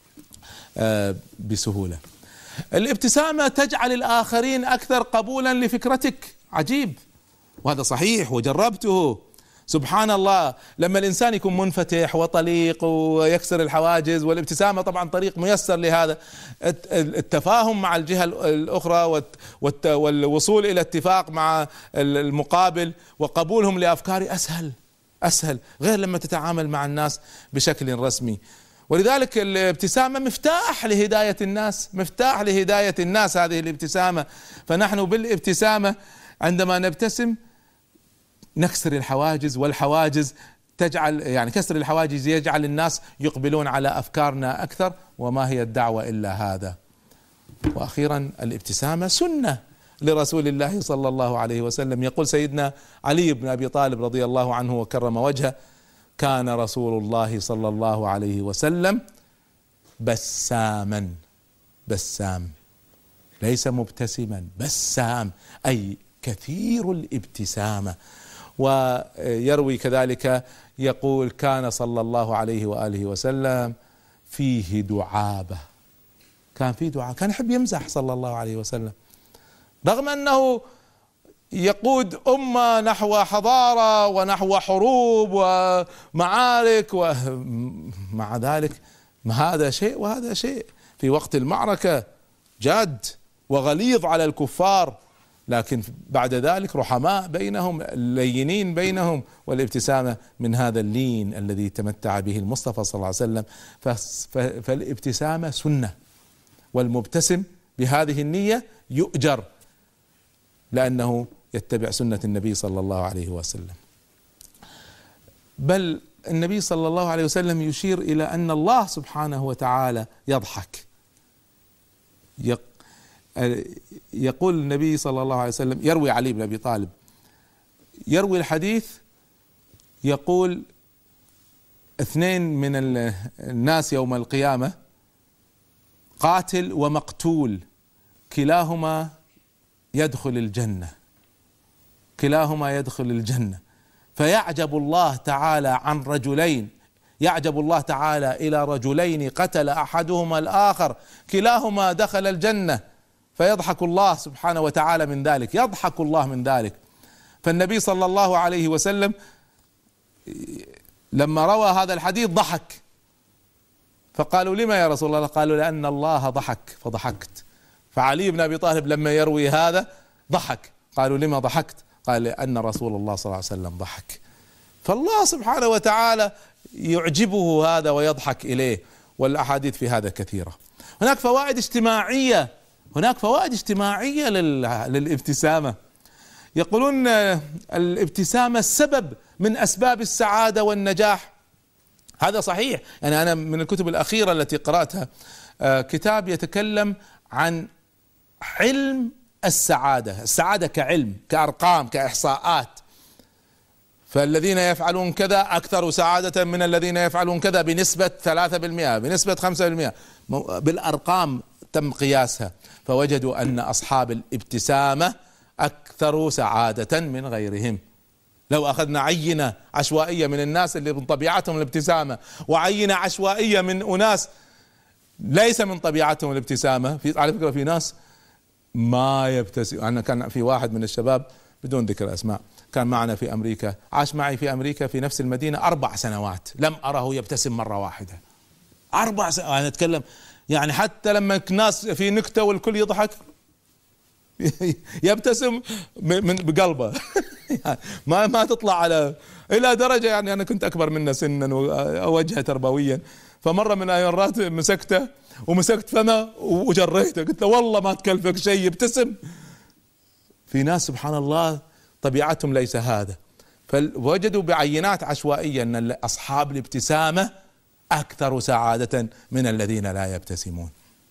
بسهولة. الابتسامة تجعل الآخرين أكثر قبولا لفكرتك. عجيب، وهذا صحيح وجربته. سبحان الله، لما الإنسان يكون منفتح وطليق ويكسر الحواجز، والابتسامة طبعا طريق ميسر لهذا، التفاهم مع الجهة الأخرى والوصول إلى اتفاق مع المقابل وقبولهم لأفكاري أسهل أسهل غير لما تتعامل مع الناس بشكل رسمي. ولذلك الابتسامة مفتاح لهداية الناس، مفتاح لهداية الناس هذه الابتسامة. فنحن بالابتسامة عندما نبتسم نكسر الحواجز، والحواجز تجعل يعني كسر الحواجز يجعل الناس يقبلون على أفكارنا أكثر، وما هي الدعوة إلا هذا. وأخيرا الابتسامة سنة لرسول الله صلى الله عليه وسلم. يقول سيدنا علي بن أبي طالب رضي الله عنه وكرم وجهه: كان رسول الله صلى الله عليه وسلم بساما، بسام ليس مبتسما، بسام أي كثير الابتسامة. ويروي كذلك يقول: كان صلى الله عليه وآله وسلم فيه دعابة، كان فيه دعابة، كان يحب يمزح صلى الله عليه وسلم، رغم أنه يقود أمة نحو حضارة ونحو حروب ومعارك، ومع ذلك هذا شيء وهذا شيء. في وقت المعركة جاد وغليظ على الكفار، لكن بعد ذلك رحماء بينهم، لينين بينهم. والابتسامة من هذا اللين الذي تمتع به المصطفى صلى الله عليه وسلم. فالابتسامة سنة، والمبتسم بهذه النية يؤجر لأنه يتبع سنة النبي صلى الله عليه وسلم. بل النبي صلى الله عليه وسلم يشير إلى أن الله سبحانه وتعالى يضحك. يقول النبي صلى الله عليه وسلم، يروي علي بن أبي طالب يروي الحديث، يقول: اثنين من الناس يوم القيامة، قاتل ومقتول، كلاهما يدخل الجنة، كلاهما يدخل الجنة. فيعجب الله تعالى عن رجلين، يعجب الله تعالى إلى رجلين قتل أحدهما الآخر، كلاهما دخل الجنة، فيضحك الله سبحانه وتعالى من ذلك، يضحك الله من ذلك. فالنبي صلى الله عليه وسلم لما روى هذا الحديث ضحك، فقالوا: لما يا رسول الله؟ قالوا: لأن الله ضحك فضحكت. فعلي بن أبي طالب لما يروي هذا ضحك. قالوا: لما ضحكت؟ قال: لأن رسول الله صلى الله عليه وسلم ضحك. فالله سبحانه وتعالى يعجبه هذا ويضحك إليه، والأحاديث في هذا كثيرة. هناك فوائد اجتماعية، هناك فوائد اجتماعية للابتسامة. يقولون الابتسامة سبب من أسباب السعادة والنجاح. هذا صحيح. يعني أنا من الكتب الأخيرة التي قرأتها كتاب يتكلم عن علم السعادة، السعادة كعلم، كأرقام، كإحصاءات. فالذين يفعلون كذا أكثر سعادة من الذين يفعلون كذا بنسبة ثلاثة بالمئة، بنسبة خمسة بالمئة، بالأرقام تم قياسها. فوجدوا أن أصحاب الابتسامة أكثر سعادة من غيرهم. لو أخذنا عينة عشوائية من الناس اللي من طبيعتهم الابتسامة، وعينة عشوائية من أناس ليس من طبيعتهم الابتسامة، في على فكرة في ناس ما يبتسم. أنا كان في واحد من الشباب بدون ذكر أسماء كان معنا في أمريكا، عاش معي في أمريكا في نفس المدينة أربع سنوات، لم أره يبتسم مرة واحدة. أربع سنوات أنا أتكلم، يعني حتى لما الناس في نكتة والكل يضحك يبتسم من بقلبه. ما ما تطلع على إلى درجة، يعني أنا كنت أكبر منه سنا ووجهه تربويا، فمرة من المرات مسكته ومسكت فمه وجريته، قلت له والله ما تكلفك شيء يبتسم. في ناس سبحان الله طبيعتهم ليس هذا. فوجدوا بعينات عشوائية أن أصحاب الابتسامة أكثر سعادة من الذين لا يبتسمون.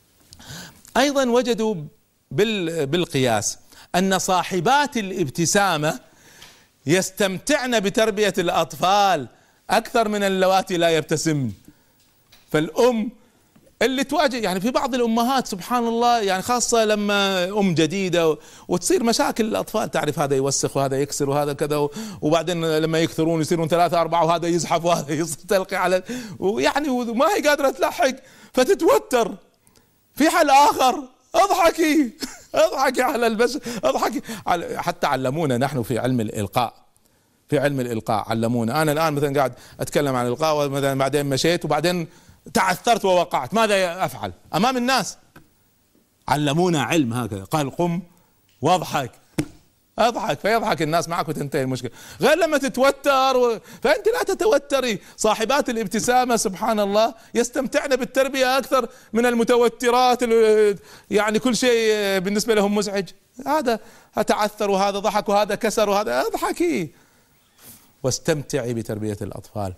أيضا وجدوا بالقياس أن صاحبات الابتسامة يستمتعن بتربية الأطفال أكثر من اللواتي لا يبتسمن. فالأم اللي تواجه، يعني في بعض الأمهات سبحان الله، يعني خاصة لما أم جديدة وتصير مشاكل الأطفال، تعرف هذا يوسخ وهذا يكسر وهذا كذا، وبعدين لما يكثرون يصيرون ثلاثة أربعة وهذا يزحف وهذا يستلقي على، ويعني وما هي قادرة تلحق فتتوتر. في حل آخر، اضحكي اضحكي على البشر، اضحكي على، حتى علمونا نحن في علم الإلقاء، في علم الإلقاء علمونا. أنا الآن مثلا قاعد أتكلم عن الإلقاء، ومثلا بعدين مشيت وبعدين تعثرت ووقعت، ماذا أفعل أمام الناس؟ علمونا علم هكذا، قال قم واضحك، اضحك، فيضحك الناس معك وتنتهي المشكلة. غير لما تتوتر و... فأنت لا تتوتري. صاحبات الابتسامة سبحان الله يستمتعن بالتربية أكثر من المتوترات، يعني كل شيء بالنسبة لهم مزعج، هذا تعثر وهذا ضحك وهذا كسر وهذا، اضحكي واستمتعي بتربية الأطفال.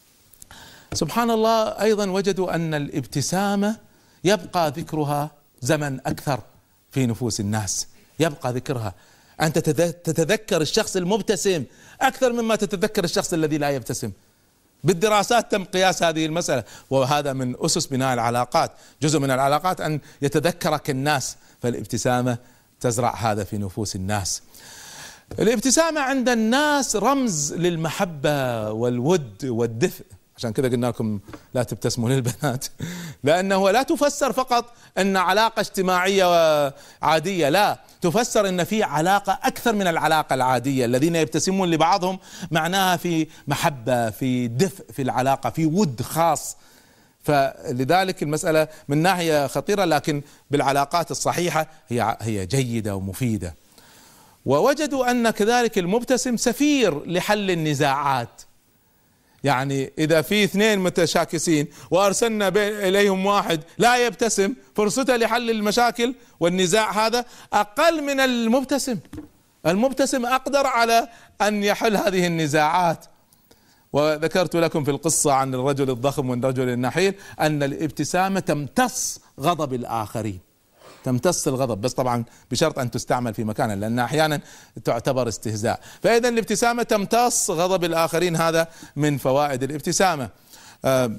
سبحان الله. أيضا وجدوا أن الابتسامة يبقى ذكرها زمن أكثر في نفوس الناس، يبقى ذكرها. أنت تتذكر الشخص المبتسم أكثر مما تتذكر الشخص الذي لا يبتسم. بالدراسات تم قياس هذه المسألة، وهذا من أسس بناء العلاقات. جزء من العلاقات أن يتذكرك الناس، فالابتسامة تزرع هذا في نفوس الناس. الابتسامة عند الناس رمز للمحبة والود والدفء. عشان كذا قلنا لكم لا تبتسموا للبنات، لأنه لا تفسر فقط أن علاقة اجتماعية عادية، لا، تفسر أن في علاقة أكثر من العلاقة العادية. الذين يبتسمون لبعضهم معناها في محبة، في دفء في العلاقة، في ود خاص. فلذلك المسألة من ناحية خطيرة، لكن بالعلاقات الصحيحة هي هي جيدة ومفيدة. ووجدوا أن كذلك المبتسم سفير لحل النزاعات. يعني إذا في اثنين متشاكسين وأرسلنا إليهم واحد لا يبتسم، فرصته لحل المشاكل والنزاع هذا أقل من المبتسم. المبتسم أقدر على أن يحل هذه النزاعات. وذكرت لكم في القصة عن الرجل الضخم والرجل النحيل أن الابتسامة تمتص غضب الآخرين، تمتص الغضب، بس طبعا بشرط أن تستعمل في مكان، لأن أحيانا تعتبر استهزاء. فإذا الابتسامة تمتص غضب الآخرين، هذا من فوائد الابتسامة. أه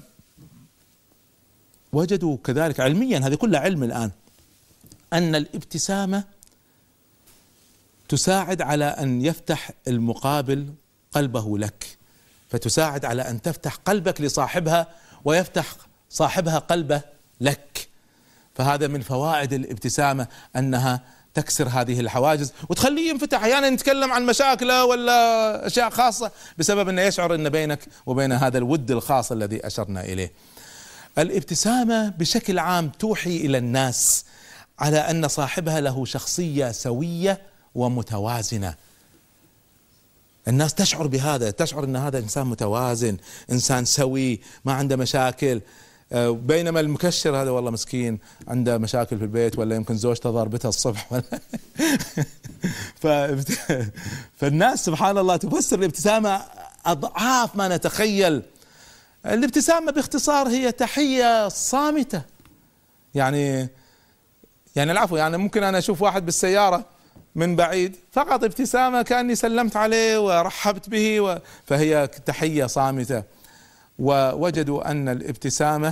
وجدوا كذلك علميا، هذه كلها علم الآن، أن الابتسامة تساعد على أن يفتح المقابل قلبه لك، فتساعد على أن تفتح قلبك لصاحبها ويفتح صاحبها قلبه لك. فهذا من فوائد الابتسامة، أنها تكسر هذه الحواجز وتخليه ينفتح. أحيانا نتكلم عن مشاكله ولا أشياء خاصة بسبب أنه يشعر أن بينك وبين هذا الود الخاص الذي أشرنا إليه. الابتسامة بشكل عام توحي إلى الناس على أن صاحبها له شخصية سوية ومتوازنة. الناس تشعر بهذا، تشعر أن هذا إنسان متوازن، إنسان سوي، ما عنده مشاكل. بينما المكشر هذا والله مسكين عنده مشاكل في البيت، ولا يمكن زوجته ضربتها الصبح ولا ف... فالناس سبحان الله تفسر الابتسامة أضعاف ما نتخيل. الابتسامة باختصار هي تحية صامتة، يعني يعني العفو، يعني ممكن أنا أشوف واحد بالسيارة من بعيد فقط ابتسامة كأني سلمت عليه ورحبت به و... فهي تحية صامتة. ووجدوا أن الابتسامة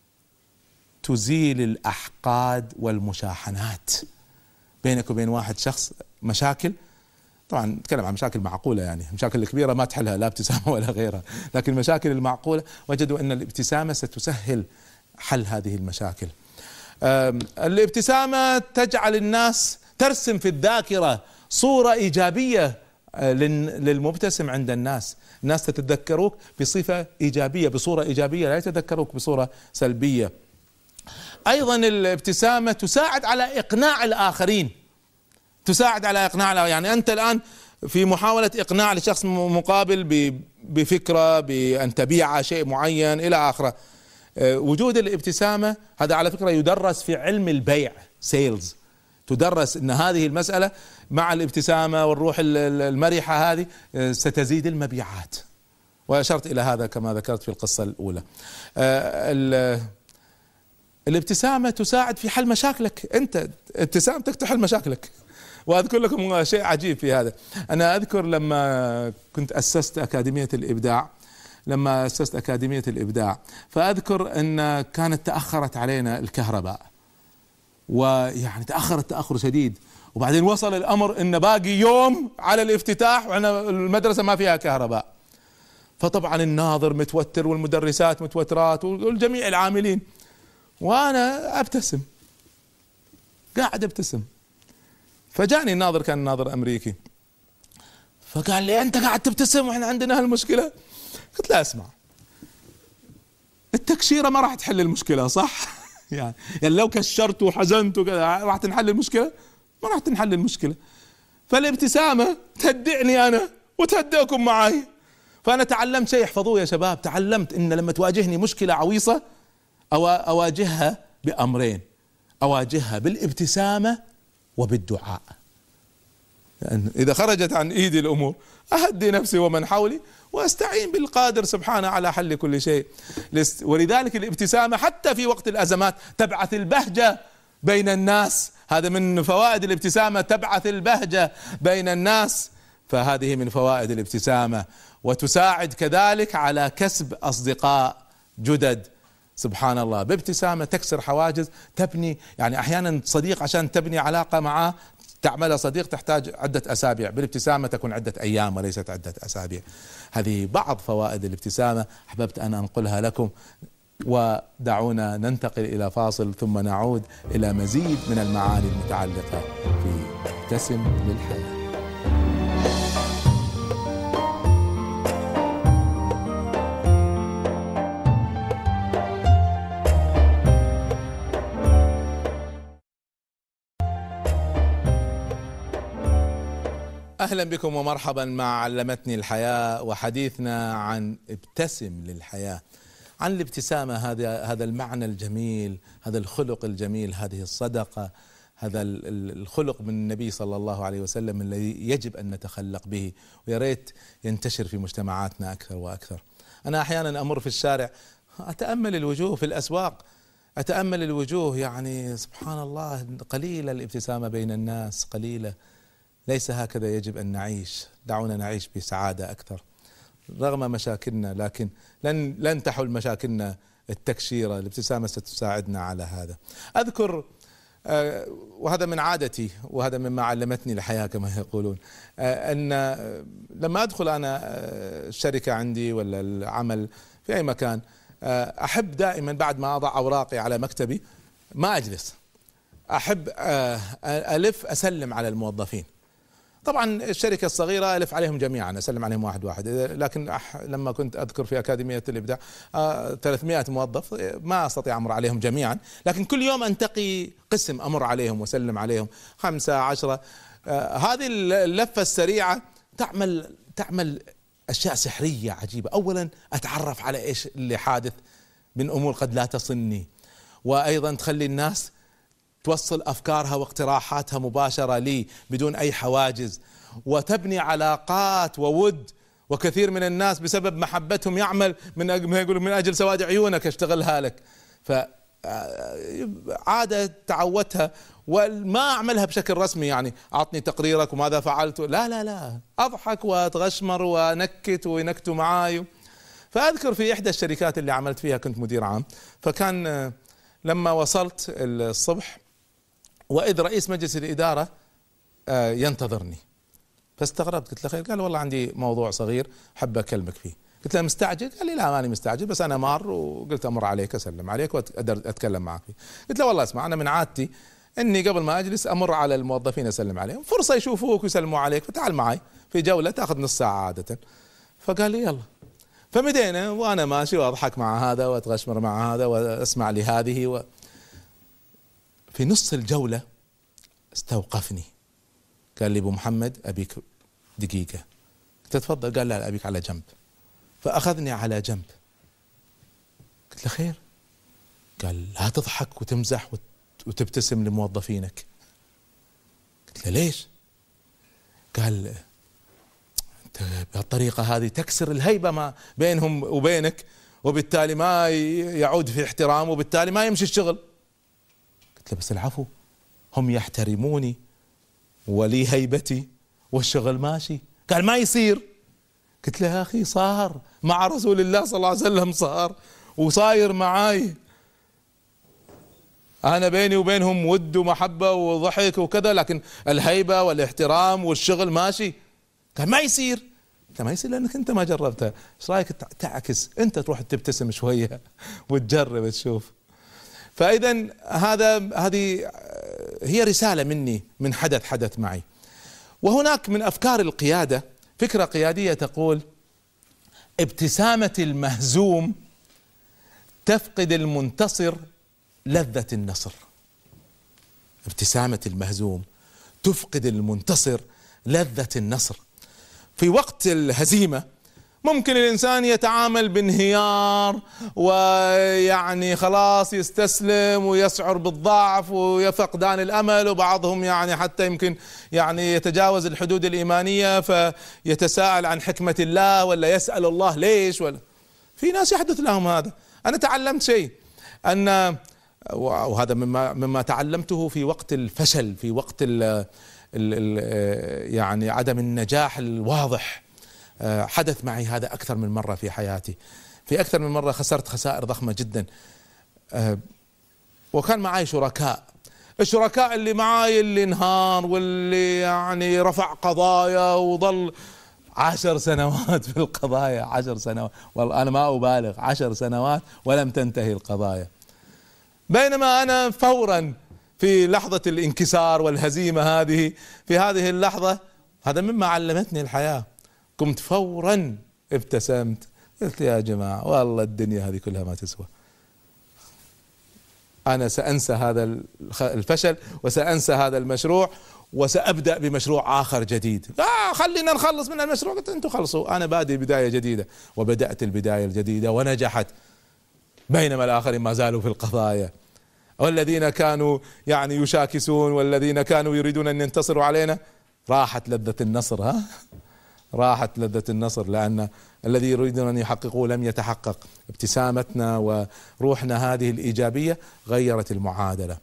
تزيل الأحقاد والمشاحنات بينك وبين واحد شخص، مشاكل طبعا نتكلم عن مشاكل معقولة، يعني مشاكل الكبيرة ما تحلها لا ابتسامة ولا غيرها، لكن المشاكل المعقولة وجدوا أن الابتسامة ستسهل حل هذه المشاكل. الابتسامة تجعل الناس ترسم في الذاكرة صورة إيجابية للمبتسم عند الناس، الناس تتذكروك بصفة إيجابية، بصورة إيجابية، لا يتذكروك بصورة سلبية. أيضا الابتسامة تساعد على إقناع الآخرين، تساعد على إقناع الآخرين. يعني أنت الآن في محاولة إقناع لشخص مقابل بفكرة بأن تبيع شيء معين إلى آخره، وجود الابتسامة هذا على فكرة يدرس في علم البيع، سيلز، تدرس أن هذه المسألة مع الابتسامة والروح المرحة هذه ستزيد المبيعات، وأشرت إلى هذا كما ذكرت في القصة الأولى. الابتسامة تساعد في حل مشاكلك، أنت ابتسامتك تحل مشاكلك. وأذكر لكم شيء عجيب في هذا، أنا أذكر لما كنت أسست أكاديمية الإبداع، لما أسست أكاديمية الإبداع فأذكر أن كانت تأخرت علينا الكهرباء، ويعني تأخرت تأخر شديد، وبعدين وصل الأمر أن باقي يوم على الافتتاح وأنا المدرسة ما فيها كهرباء. فطبعا الناظر متوتر والمدرسات متوترات والجميع العاملين، وأنا أبتسم، قاعد أبتسم. فجاني الناظر، كان ناظر أمريكي، فقال لي أنت قاعد تبتسم وإحنا عندنا هالمشكلة؟ قلت لا اسمع، التكشيرة ما راح تحل المشكلة صح؟ يعني, يعني لو كشرت وحزنت وكذا راح تنحل المشكلة؟ ما راح تنحل المشكلة. فالابتسامة تهدئني أنا وتهدئكم معي. فأنا تعلمت شيء، احفظوه يا شباب، تعلمت إن لما تواجهني مشكلة عويصة أو أواجهها بأمرين، أواجهها بالابتسامة وبالدعاء. يعني إذا خرجت عن إيدي الأمور أهدي نفسي ومن حولي واستعين بالقادر سبحانه على حل كل شيء. ولذلك الابتسامة حتى في وقت الأزمات تبعث البهجة بين الناس، هذا من فوائد الابتسامة، تبعث البهجة بين الناس، فهذه من فوائد الابتسامة. وتساعد كذلك على كسب أصدقاء جدد، سبحان الله، بابتسامة تكسر حواجز، تبني يعني أحيانا صديق عشان تبني علاقة معه تعملها صديق تحتاج عدة أسابيع، بالابتسامة تكون عدة أيام وليست عدة أسابيع. هذه بعض فوائد الابتسامة أحببت أن أنقلها لكم، ودعونا ننتقل إلى فاصل ثم نعود إلى مزيد من المعاني المتعلقة في ابتسم للحياة. أهلا بكم ومرحبا مع علمتني الحياة، وحديثنا عن ابتسم للحياة، عن الابتسامة، هذا هذا المعنى الجميل، هذا الخلق الجميل، هذه الصدقة، هذا الخلق من النبي صلى الله عليه وسلم الذي يجب أن نتخلق به، ويا ريت ينتشر في مجتمعاتنا أكثر وأكثر. أنا أحيانا أمر في الشارع أتأمل الوجوه في الأسواق، أتأمل الوجوه، يعني سبحان الله قليلة الابتسامة بين الناس، قليلة. ليس هكذا يجب أن نعيش، دعونا نعيش بسعادة أكثر رغم مشاكلنا، لكن لن لن تحل مشاكلنا التكشيرة، الابتسامة ستساعدنا على هذا. أذكر وهذا من عادتي وهذا مما علمتني الحياة كما يقولون، أن لما أدخل أنا الشركة عندي ولا العمل في أي مكان، أحب دائما بعد ما أضع أوراقي على مكتبي ما أجلس، أحب ألف أسلم على الموظفين. طبعا الشركة الصغيرة ألف عليهم جميعا، أسلم عليهم واحد واحد، لكن لما كنت أذكر في أكاديمية الإبداع ثلاثمائة موظف ما أستطيع أمر عليهم جميعا، لكن كل يوم أنتقي قسم أمر عليهم وسلم عليهم، خمسة عشرة. هذه اللفة السريعة تعمل تعمل أشياء سحرية عجيبة. أولا أتعرف على إيش اللي حادث من أمور قد لا تصلني، وأيضا تخلي الناس توصل أفكارها واقتراحاتها مباشرة لي بدون أي حواجز، وتبني علاقات وود. وكثير من الناس بسبب محبتهم يعمل من يقول من أجل سواد عيونك اشتغلها لك، فعادة تعودتها وما أعملها بشكل رسمي، يعني أعطني تقريرك وماذا فعلت، لا لا لا أضحك وأتغشمر ونكت وينكتوا معاي. فأذكر في إحدى الشركات اللي عملت فيها كنت مدير عام، فكان لما وصلت الصبح وإذ رئيس مجلس الإدارة ينتظرني، فاستغربت قلت له خير؟ قال والله عندي موضوع صغير حب أكلمك فيه. قلت له مستعجل؟ قال لي لا ماني مستعجل، بس أنا مار وقلت أمر عليك أسلم عليك وأقدر أتكلم معك فيه. قلت له والله اسمع، أنا من عادتي إني قبل ما أجلس أمر على الموظفين أسلم عليهم، فرصة يشوفوك ويسلموا عليك، فتعال معي في جولة تأخذ نص ساعة عادة. فقال لي يلا. فمدينا وأنا ماشي وأضحك مع هذا وأتغشمر مع هذا وأسمع لهذه و... في نص الجولة استوقفني، قال لي أبو محمد أبيك دقيقة. قلت تفضل. قال لا أبيك على جنب. فأخذني على جنب. قلت له خير؟ قال لا تضحك وتمزح وتبتسم لموظفينك. قلت له ليش؟ قال أنت بهالطريقة هذه تكسر الهيبة ما بينهم وبينك، وبالتالي ما يعود في احترام، وبالتالي ما يمشي الشغل. قلت له بس العفو، هم يحترموني ولي هيبتي والشغل ماشي. قال ما يصير. قلت له يا أخي صار مع رسول الله صلى الله عليه وسلم، صار وصاير معاي، أنا بيني وبينهم ود ومحبة وضحك وكذا، لكن الهيبة والاحترام والشغل ماشي. قال ما يصير. قلت ما يصير لأنك أنت ما جربتها. إيش رأيك تعكس أنت تروح تبتسم شوية وتجرب تشوف. فإذا هذا هذه هي رسالة مني من حدث حدث معي. وهناك من أفكار القيادة فكرة قيادية تقول ابتسامة المهزوم تفقد المنتصر لذة النصر. ابتسامة المهزوم تفقد المنتصر لذة النصر. في وقت الهزيمة ممكن الإنسان يتعامل بانهيار ويعني خلاص يستسلم ويشعر بالضعف ويفقدان الأمل، وبعضهم يعني حتى يمكن يعني يتجاوز الحدود الإيمانية فيتساءل عن حكمة الله ولا يسأل الله ليش، ولا في ناس يحدث لهم هذا. أنا تعلمت شيء، أن وهذا مما مما تعلمته في وقت الفشل، في وقت ال ال يعني عدم النجاح الواضح. حدث معي هذا أكثر من مرة في حياتي، في أكثر من مرة خسرت خسائر ضخمة جدا. وكان معي شركاء، الشركاء اللي معي اللي انهار واللي يعني رفع قضايا وظل عشر سنوات في القضايا، عشر سنوات والله أنا ما أبالغ، عشر سنوات ولم تنتهي القضايا. بينما أنا فورا في لحظة الانكسار والهزيمة هذه، في هذه اللحظة، هذا مما علمتني الحياة، قمت فورا ابتسمت، قلت يا جماعة والله الدنيا هذه كلها ما تسوى، أنا سأنسى هذا الفشل وسأنسى هذا المشروع وسأبدأ بمشروع آخر جديد. آه خلينا نخلص من المشروع. قلت أنتم خلصوا، أنا بادئ بداية جديدة. وبدأت البداية الجديدة ونجحت، بينما الآخرين ما زالوا في القضايا، والذين كانوا يعني يشاكسون والذين كانوا يريدون أن ينتصروا علينا راحت لذة النصر. ها راحت لذة النصر، لأن الذي يريدون أن يحققوه لم يتحقق. ابتسامتنا وروحنا هذه الإيجابية غيرت المعادلة.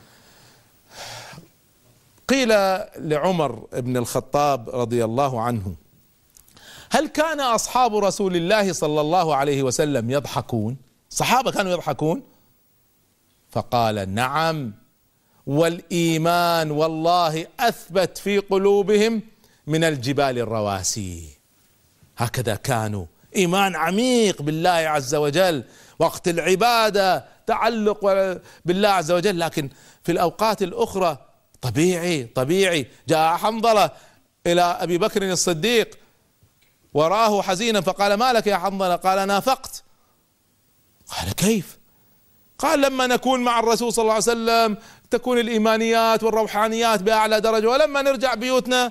قيل لعمر بن الخطاب رضي الله عنه: هل كان أصحاب رسول الله صلى الله عليه وسلم يضحكون؟ الصحابة كانوا يضحكون؟ فقال: نعم، والإيمان والله أثبت في قلوبهم من الجبال الرواسي. هكذا كانوا، إيمان عميق بالله عز وجل، وقت العبادة تعلق بالله عز وجل. لكن في الأوقات الأخرى طبيعي طبيعي. جاء حنظلة إلى أبي بكر الصديق وراه حزينا فقال: ما لك يا حنظلة؟ قال: نافقت. قال: كيف؟ قال: لما نكون مع الرسول صلى الله عليه وسلم تكون الإيمانيات والروحانيات بأعلى درجة، ولما نرجع بيوتنا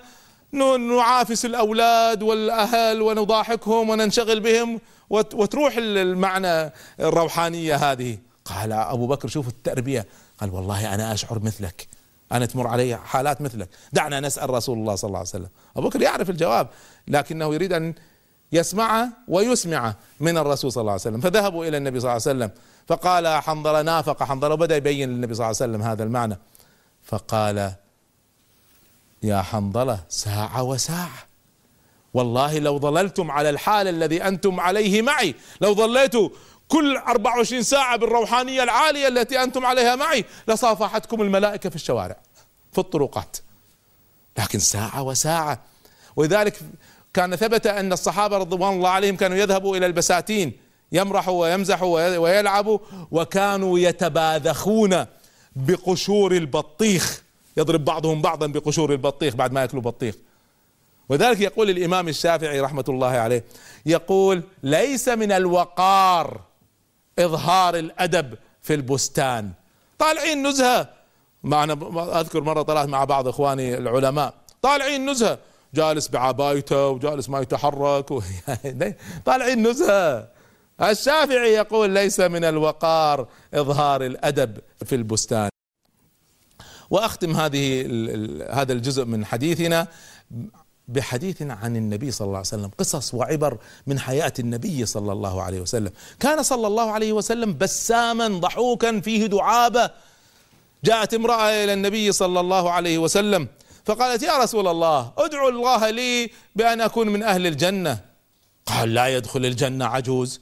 نعافس الأولاد والأهل ونضاحكهم وننشغل بهم وتروح المعنى الروحانية هذه. قال أبو بكر شوف التربية، قال والله أنا أشعر مثلك، أنا تمر علي حالات مثلك، دعنا نسأل رسول الله صلى الله عليه وسلم. أبو بكر يعرف الجواب لكنه يريد أن يسمع ويسمع من الرسول صلى الله عليه وسلم. فذهبوا إلى النبي صلى الله عليه وسلم فقال حنظلة نافق حنظلة، وبدأ يبين للنبي صلى الله عليه وسلم هذا المعنى. فقال يا حنظلة ساعة وساعة، والله لو ظللتم على الحال الذي أنتم عليه معي، لو ظليتوا كل أربعة وعشرين ساعة بالروحانية العالية التي أنتم عليها معي لصافحتكم الملائكة في الشوارع في الطرقات، لكن ساعة وساعة. ولذلك كان ثبت أن الصحابة رضوان الله عليهم كانوا يذهبوا إلى البساتين يمرحوا ويمزحوا ويلعبوا، وكانوا يتباذخون بقشور البطيخ، يضرب بعضهم بعضا بقشور البطيخ بعد ما يأكلوا بطيخ. وذلك يقول الإمام الشافعي رحمة الله عليه، يقول ليس من الوقار إظهار الأدب في البستان. طالعين نزهة معنا، أذكر مرة طلعت مع بعض إخواني العلماء طالعين نزهة، جالس بعبايته وجالس ما يتحرك و... طالعين نزهة. الشافعي يقول ليس من الوقار إظهار الأدب في البستان. وأختم هذه هذا الجزء من حديثنا بحديث عن النبي صلى الله عليه وسلم، قصص وعبر من حياة النبي صلى الله عليه وسلم. كان صلى الله عليه وسلم بساما ضحوكا فيه دعابة. جاءت امرأة إلى النبي صلى الله عليه وسلم فقالت يا رسول الله ادعو الله لي بأن أكون من أهل الجنة. قال لا يدخل الجنة عجوز،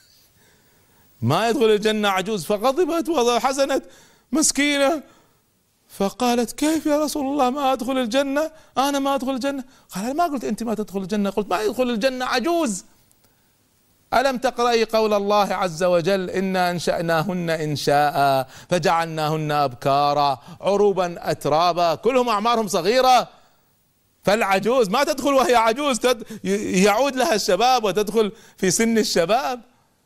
ما يدخل الجنة عجوز. فغضبت وحزنت مسكينة، فقالت كيف يا رسول الله ما أدخل الجنة؟ أنا ما أدخل الجنة. قال ما قلت أنت ما تدخل الجنة، قلت ما يدخل الجنة عجوز. ألم تقرأي قول الله عز وجل إنا أنشأناهن إنشاء فجعلناهن أبكارا عروبا أترابا كلهم أعمارهم صغيرة. فالعجوز ما تدخل وهي عجوز، يعود لها الشباب وتدخل في سن الشباب.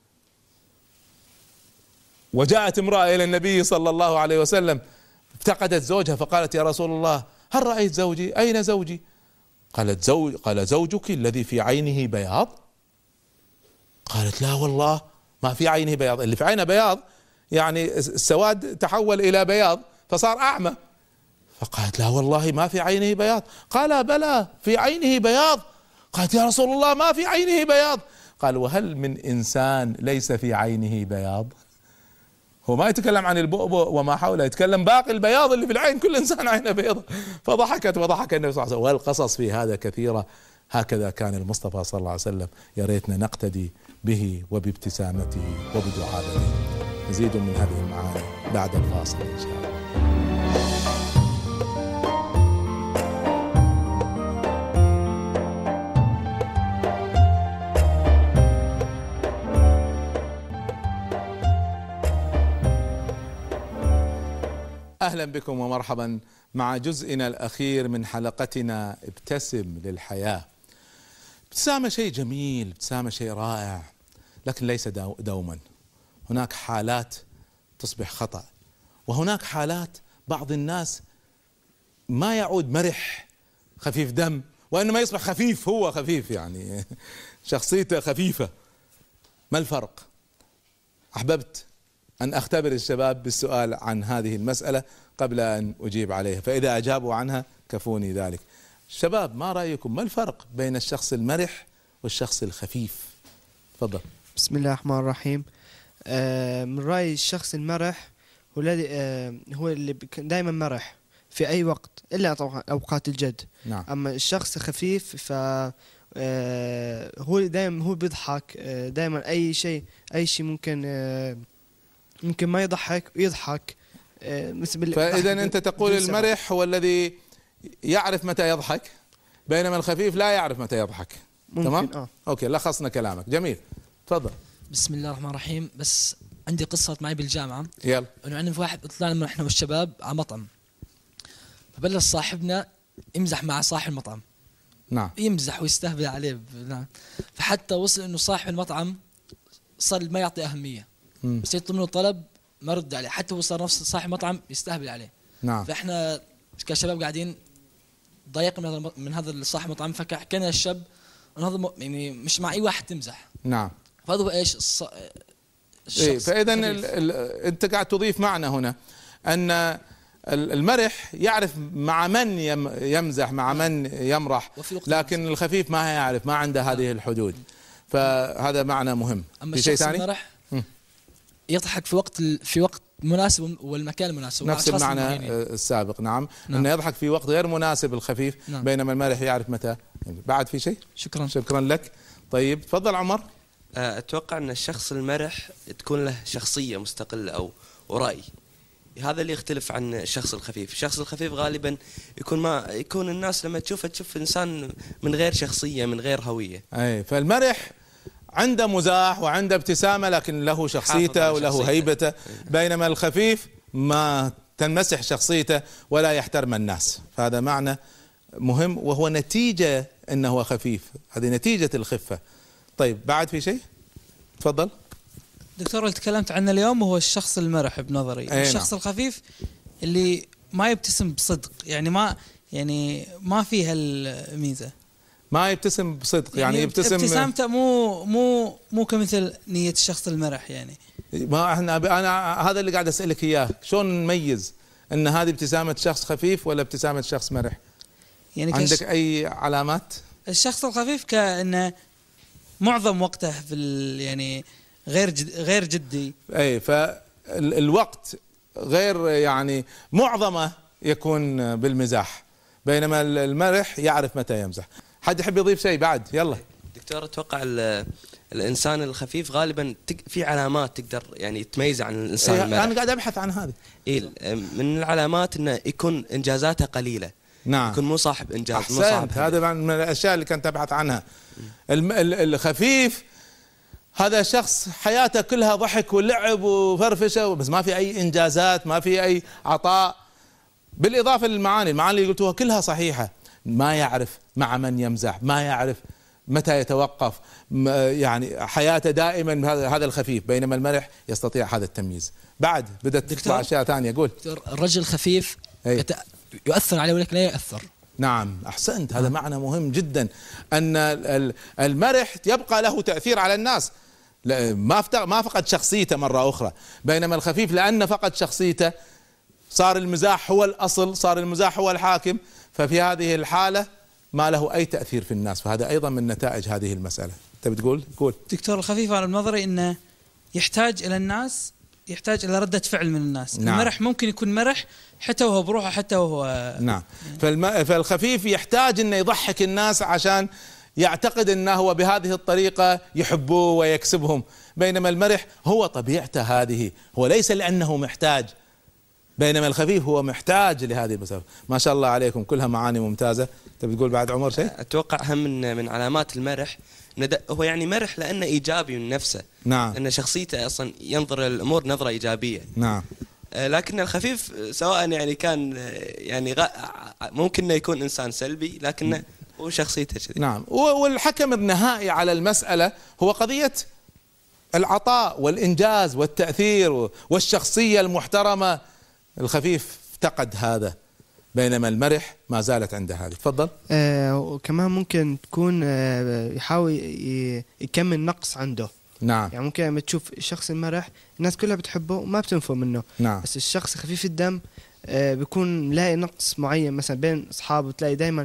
وجاءت امرأة إلى النبي صلى الله عليه وسلم افتقدت زوجها فقالت يا رسول الله هل رأيت زوجي؟ أين زوجي؟ قالت زوج قال زوجك الذي في عينه بياض. قالت لا والله ما في عينه بياض، اللي في عينه بياض يعني السواد تحول إلى بياض فصار أعمى. فقالت لا والله ما في عينه بياض. قال بلى في عينه بياض. قالت يا رسول الله ما في عينه بياض. قال وهل من إنسان ليس في عينه بياض؟ هو ما يتكلم عن البؤبؤ وما حوله، يتكلم باقي البياض اللي في العين، كل إنسان عينه بيضة. فضحكت وضحك النبي صلى الله عليه وسلم. والقصص في هذا كثيرة. هكذا كان المصطفى صلى الله عليه وسلم، يا ريتنا نقتدي به وبابتسامته وبدعابته. مزيد من هذه المعاني بعد الفاصل إن شاء الله. أهلا بكم ومرحبا مع جزءنا الأخير من حلقتنا ابتسم للحياة. ابتسامة شيء جميل، ابتسامة شيء رائع، لكن ليس دوما. هناك حالات تصبح خطأ، وهناك حالات بعض الناس ما يعود مرح خفيف دم، وإنما يصبح خفيف، هو خفيف يعني شخصيته خفيفة. ما الفرق؟ أحببت أن أختبر الشباب بالسؤال عن هذه المسألة قبل أن أجيب عليها، فإذا أجابوا عنها كفوني ذلك. شباب ما رأيكم، ما الفرق بين الشخص المرح والشخص الخفيف؟ تفضل. بسم الله الرحمن الرحيم. آه من رأيي الشخص المرح هو الذي آه هو اللي دائما مرح في أي وقت إلا طبعا أوقات الجد. نعم. أما الشخص الخفيف ف آه هو دائما هو بيضحك، آه دائما أي شيء أي شيء ممكن آه ممكن ما يضحك يضحك. آه مثل فإذا أنت تقول المرح هو الذي يعرف متى يضحك، بينما الخفيف لا يعرف متى يضحك. تمام؟ آه. أوكي، لخصنا كلامك. جميل، تفضل. بسم الله الرحمن الرحيم. بس عندي قصة معي بالجامعة. يلا. إنه عندنا واحد طلعنا نحن والشباب على مطعم، فبلش صاحبنا يمزح مع صاحب المطعم. نعم. يمزح ويستهبل عليه. نعم. فحتى وصل إنه صاحب المطعم صار ما يعطي أهمية. مم. بس يطلب منه طلب ما رد عليه، حتى وصل نفس صاحب المطعم يستهبل عليه. نعم. فإحنا كشباب قاعدين ضايق من هذا من هذا صاحب المطعم، فحكى لنا الشاب انه هذا م- يعني مش مع اي واحد تمزح. نعم. فهذا هو ايش الص... إيه، فإذا ال... ال... أنت قاعد تضيف معنى هنا أن المرح يعرف مع من يم... يمزح، مع من يمرح، لكن الخفيف ما يعرف، ما عنده هذه الحدود. فهذا معنى مهم. اما في شيء الشخص ثاني؟ المرح يضحك في وقت ال... في وقت مناسب والمكان المناسب، نفس ومع أشخاص المعنى معينين. السابق. نعم, نعم. انه يضحك في وقت غير مناسب الخفيف. نعم. بينما المرح يعرف متى. بعد في شيء؟ شكرا. شكرا لك. طيب تفضل عمر. أتوقع أن الشخص المرح تكون له شخصية مستقلة أو ورأي، هذا اللي يختلف عن الشخص الخفيف. الشخص الخفيف غالبا يكون ما يكون الناس لما تشوفه تشوف إنسان من غير شخصية، من غير هوية. أي فالمرح عنده مزاح وعنده ابتسامة، لكن له شخصيته وله شخصيته. هيبته. بينما الخفيف ما تنمسح شخصيته ولا يحترم الناس. فهذا معنى مهم، وهو نتيجة أنه هو خفيف، هذه نتيجة الخفة. طيب بعد في شيء؟ تفضل دكتور. اللي تكلمت عنه اليوم هو الشخص المرح بنظري. الشخص نعم. الخفيف اللي ما يبتسم بصدق، يعني ما يعني ما فيها الميزة، ما يبتسم بصدق، يعني, يعني يبتسم ابتسامته مو مو مو كمثل نية الشخص المرح. يعني ما احنا انا هذا اللي قاعد اسالك اياه، شلون نميز ان هذه ابتسامة شخص خفيف ولا ابتسامة شخص مرح؟ يعني عندك كش... اي علامات؟ الشخص الخفيف كأنه معظم وقته في يعني غير جد غير جدي. اي فالوقت غير يعني معظمه يكون بالمزاح، بينما المرح يعرف متى يمزح. حد يحب يضيف شيء بعد؟ يلا دكتور. اتوقع الانسان الخفيف غالبا في علامات تقدر يعني تميزه عن الانسان إيه المرح. انا قاعد ابحث عن هذه. إيه من العلامات انه يكون انجازاته قليله. نعم. يكون مو صاحب انجاز. أحسنت. مو صاحب هذا من الاشياء اللي كنت ابحث عنها. الخفيف هذا شخص حياته كلها ضحك ولعب وفرفشه، بس ما في اي انجازات، ما في اي عطاء. بالاضافه للمعاني، المعاني اللي قلتوها كلها صحيحه. ما يعرف مع من يمزح، ما يعرف متى يتوقف، يعني حياته دائما هذا الخفيف. بينما المرح يستطيع هذا التمييز. بعد بدأت تطلع اشياء ثانيه. قول. الرجل الخفيف يؤثر عليه ولكن لا يؤثر. نعم احسنت. هذا معنى مهم جدا، ان المرح يبقى له تاثير على الناس، ما ما فقد شخصيته مره اخرى. بينما الخفيف لانه فقد شخصيته صار المزاح هو الاصل، صار المزاح هو الحاكم، ففي هذه الحاله ما له اي تاثير في الناس. فهذا ايضا من نتائج هذه المساله. تبي تقول؟ قول. دكتور الخفيف على بنظري انه يحتاج الى الناس، يحتاج الى ردة فعل من الناس. نعم. المرح ممكن يكون مرح حتى وهو بروحه، حتى وهو نعم. فالم... فالخفيف يحتاج انه يضحك الناس عشان يعتقد انه هو بهذه الطريقة يحبوه ويكسبهم. بينما المرح هو طبيعته هذه، هو ليس لانه محتاج. بينما الخفيف هو محتاج لهذه المسافة. ما شاء الله عليكم، كلها معاني ممتازة. تبي تقول بعد عمر شيء؟ اتوقع هم من من علامات المرح هو يعني مرح لانه ايجابي من نفسه. نعم. لان شخصيته اصلا ينظر الامور نظره ايجابيه. نعم. لكن الخفيف سواء يعني كان يعني غ... ممكن انه يكون انسان سلبي، لكنه هو شخصيته كذي. نعم. والحكم النهائي على المساله هو قضيه العطاء والانجاز والتاثير والشخصيه المحترمه. الخفيف افتقد هذا، بينما المرح ما زالت عنده هذه. تفضل. آه وكمان ممكن تكون آه يحاول يكمل نقص عنده. نعم. يعني ممكن لما تشوف الشخص المرح الناس كلها بتحبه وما بتنفر منه. نعم. بس الشخص خفيف الدم آه بيكون لاقي نقص معين، مثلا بين اصحابه تلاقي دايما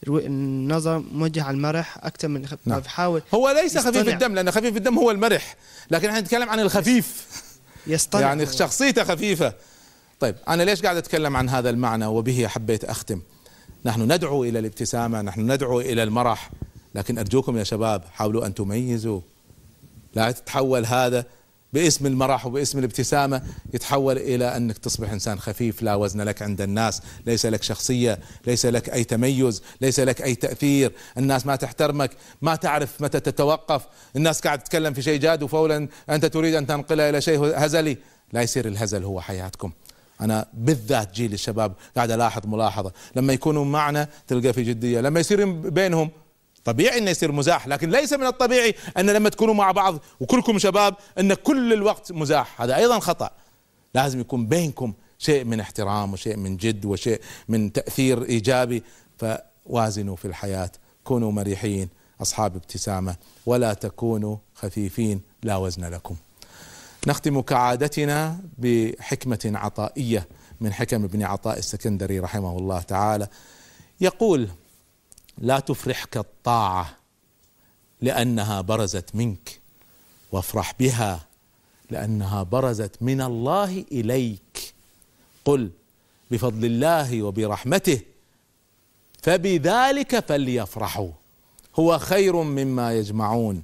النظر موجه على المرح اكثر من الخفيف. نعم. بيحاول هو ليس خفيف الدم، لان خفيف الدم هو المرح، لكن احنا نتكلم عن الخفيف. يصطنع يعني شخصيته خفيفة. طيب أنا ليش قاعد أتكلم عن هذا المعنى وبه حبيت أختم؟ نحن ندعو إلى الابتسامة، نحن ندعو إلى المرح، لكن أرجوكم يا شباب حاولوا أن تميزوا. لا تتحول هذا باسم المرح وباسم الابتسامة يتحول إلى أنك تصبح إنسان خفيف لا وزن لك عند الناس، ليس لك شخصية، ليس لك أي تميز، ليس لك أي تأثير، الناس ما تحترمك، ما تعرف متى تتوقف، الناس قاعد تتكلم في شيء جاد وفولا أنت تريد أن تنقله إلى شيء هزلي. لا يصير الهزل هو حياتكم. أنا بالذات جيل الشباب قاعد ألاحظ ملاحظة، لما يكونوا معنا تلقى في جدية، لما يصير بينهم طبيعي انه يصير مزاح، لكن ليس من الطبيعي ان لما تكونوا مع بعض وكلكم شباب ان كل الوقت مزاح. هذا ايضا خطأ. لازم يكون بينكم شيء من احترام وشيء من جد وشيء من تأثير ايجابي. وازنوا في الحياة، كونوا مريحين أصحاب ابتسامة، ولا تكونوا خفيفين لا وزن لكم. نختم كعادتنا بحكمة عطائية من حكم ابن عطاء السكندري رحمه الله تعالى، يقول: لا تفرحك الطاعة لأنها برزت منك، وافرح بها لأنها برزت من الله إليك. قل بفضل الله وبرحمته فبذلك فليفرحوا هو خير مما يجمعون.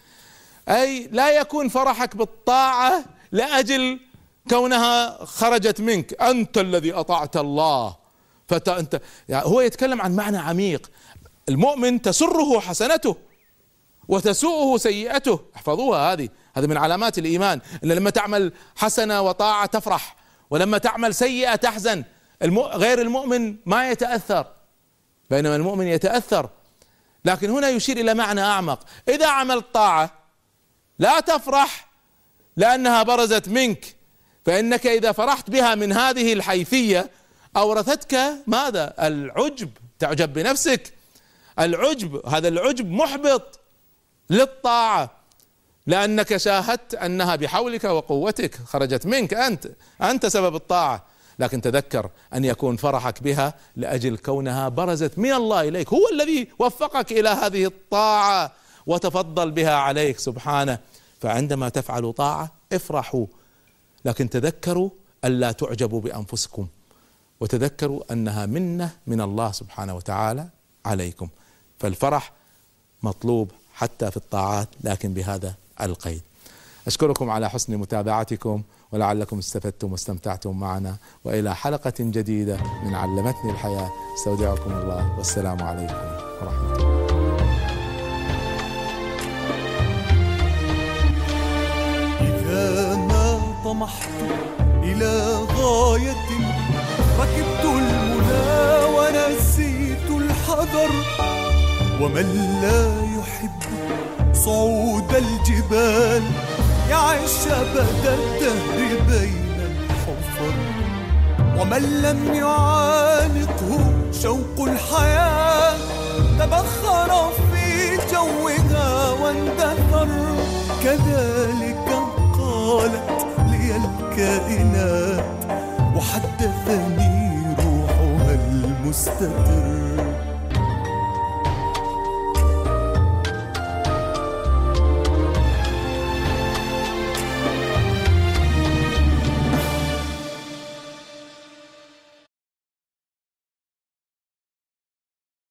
أي لا يكون فرحك بالطاعة لأجل كونها خرجت منك، أنت الذي أطعت الله فت أنت، يعني هو يتكلم عن معنى عميق. المؤمن تسره حسنته وتسوءه سيئته، احفظوها، هذه هذه من علامات الإيمان، إن لما تعمل حسنة وطاعة تفرح، ولما تعمل سيئة تحزن. غير المؤمن ما يتأثر، بينما المؤمن يتأثر. لكن هنا يشير إلى معنى أعمق: إذا عملت طاعة لا تفرح لأنها برزت منك، فإنك إذا فرحت بها من هذه الحيثية أورثتك ماذا؟ العجب، تعجب بنفسك. العجب، هذا العجب محبط للطاعة، لأنك شاهدت أنها بحولك وقوتك خرجت منك، أنت أنت سبب الطاعة. لكن تذكر أن يكون فرحك بها لأجل كونها برزت من الله إليك، هو الذي وفقك إلى هذه الطاعة وتفضل بها عليك سبحانه. فعندما تفعلوا طاعة افرحوا، لكن تذكروا ألا تعجبوا بأنفسكم، وتذكروا أنها منة من الله سبحانه وتعالى عليكم. فالفرح مطلوب حتى في الطاعات، لكن بهذا القيد. أشكركم على حسن متابعتكم، ولعلكم استفدتم واستمتعتم معنا، وإلى حلقة جديدة من علمتني الحياة. استودعكم الله، والسلام عليكم ورحمة الله. إذا ما طمحت إلى غاية ركبت المنى ونسيت الحذر، ومن لا يحب صعود الجبال يعيش أبد الدهر بين الحفر، ومن لم يعانقه شوق الحياة تبخر في جوها واندثر. كذلك قالت لي الكائنات وحدثني روحها المستتر.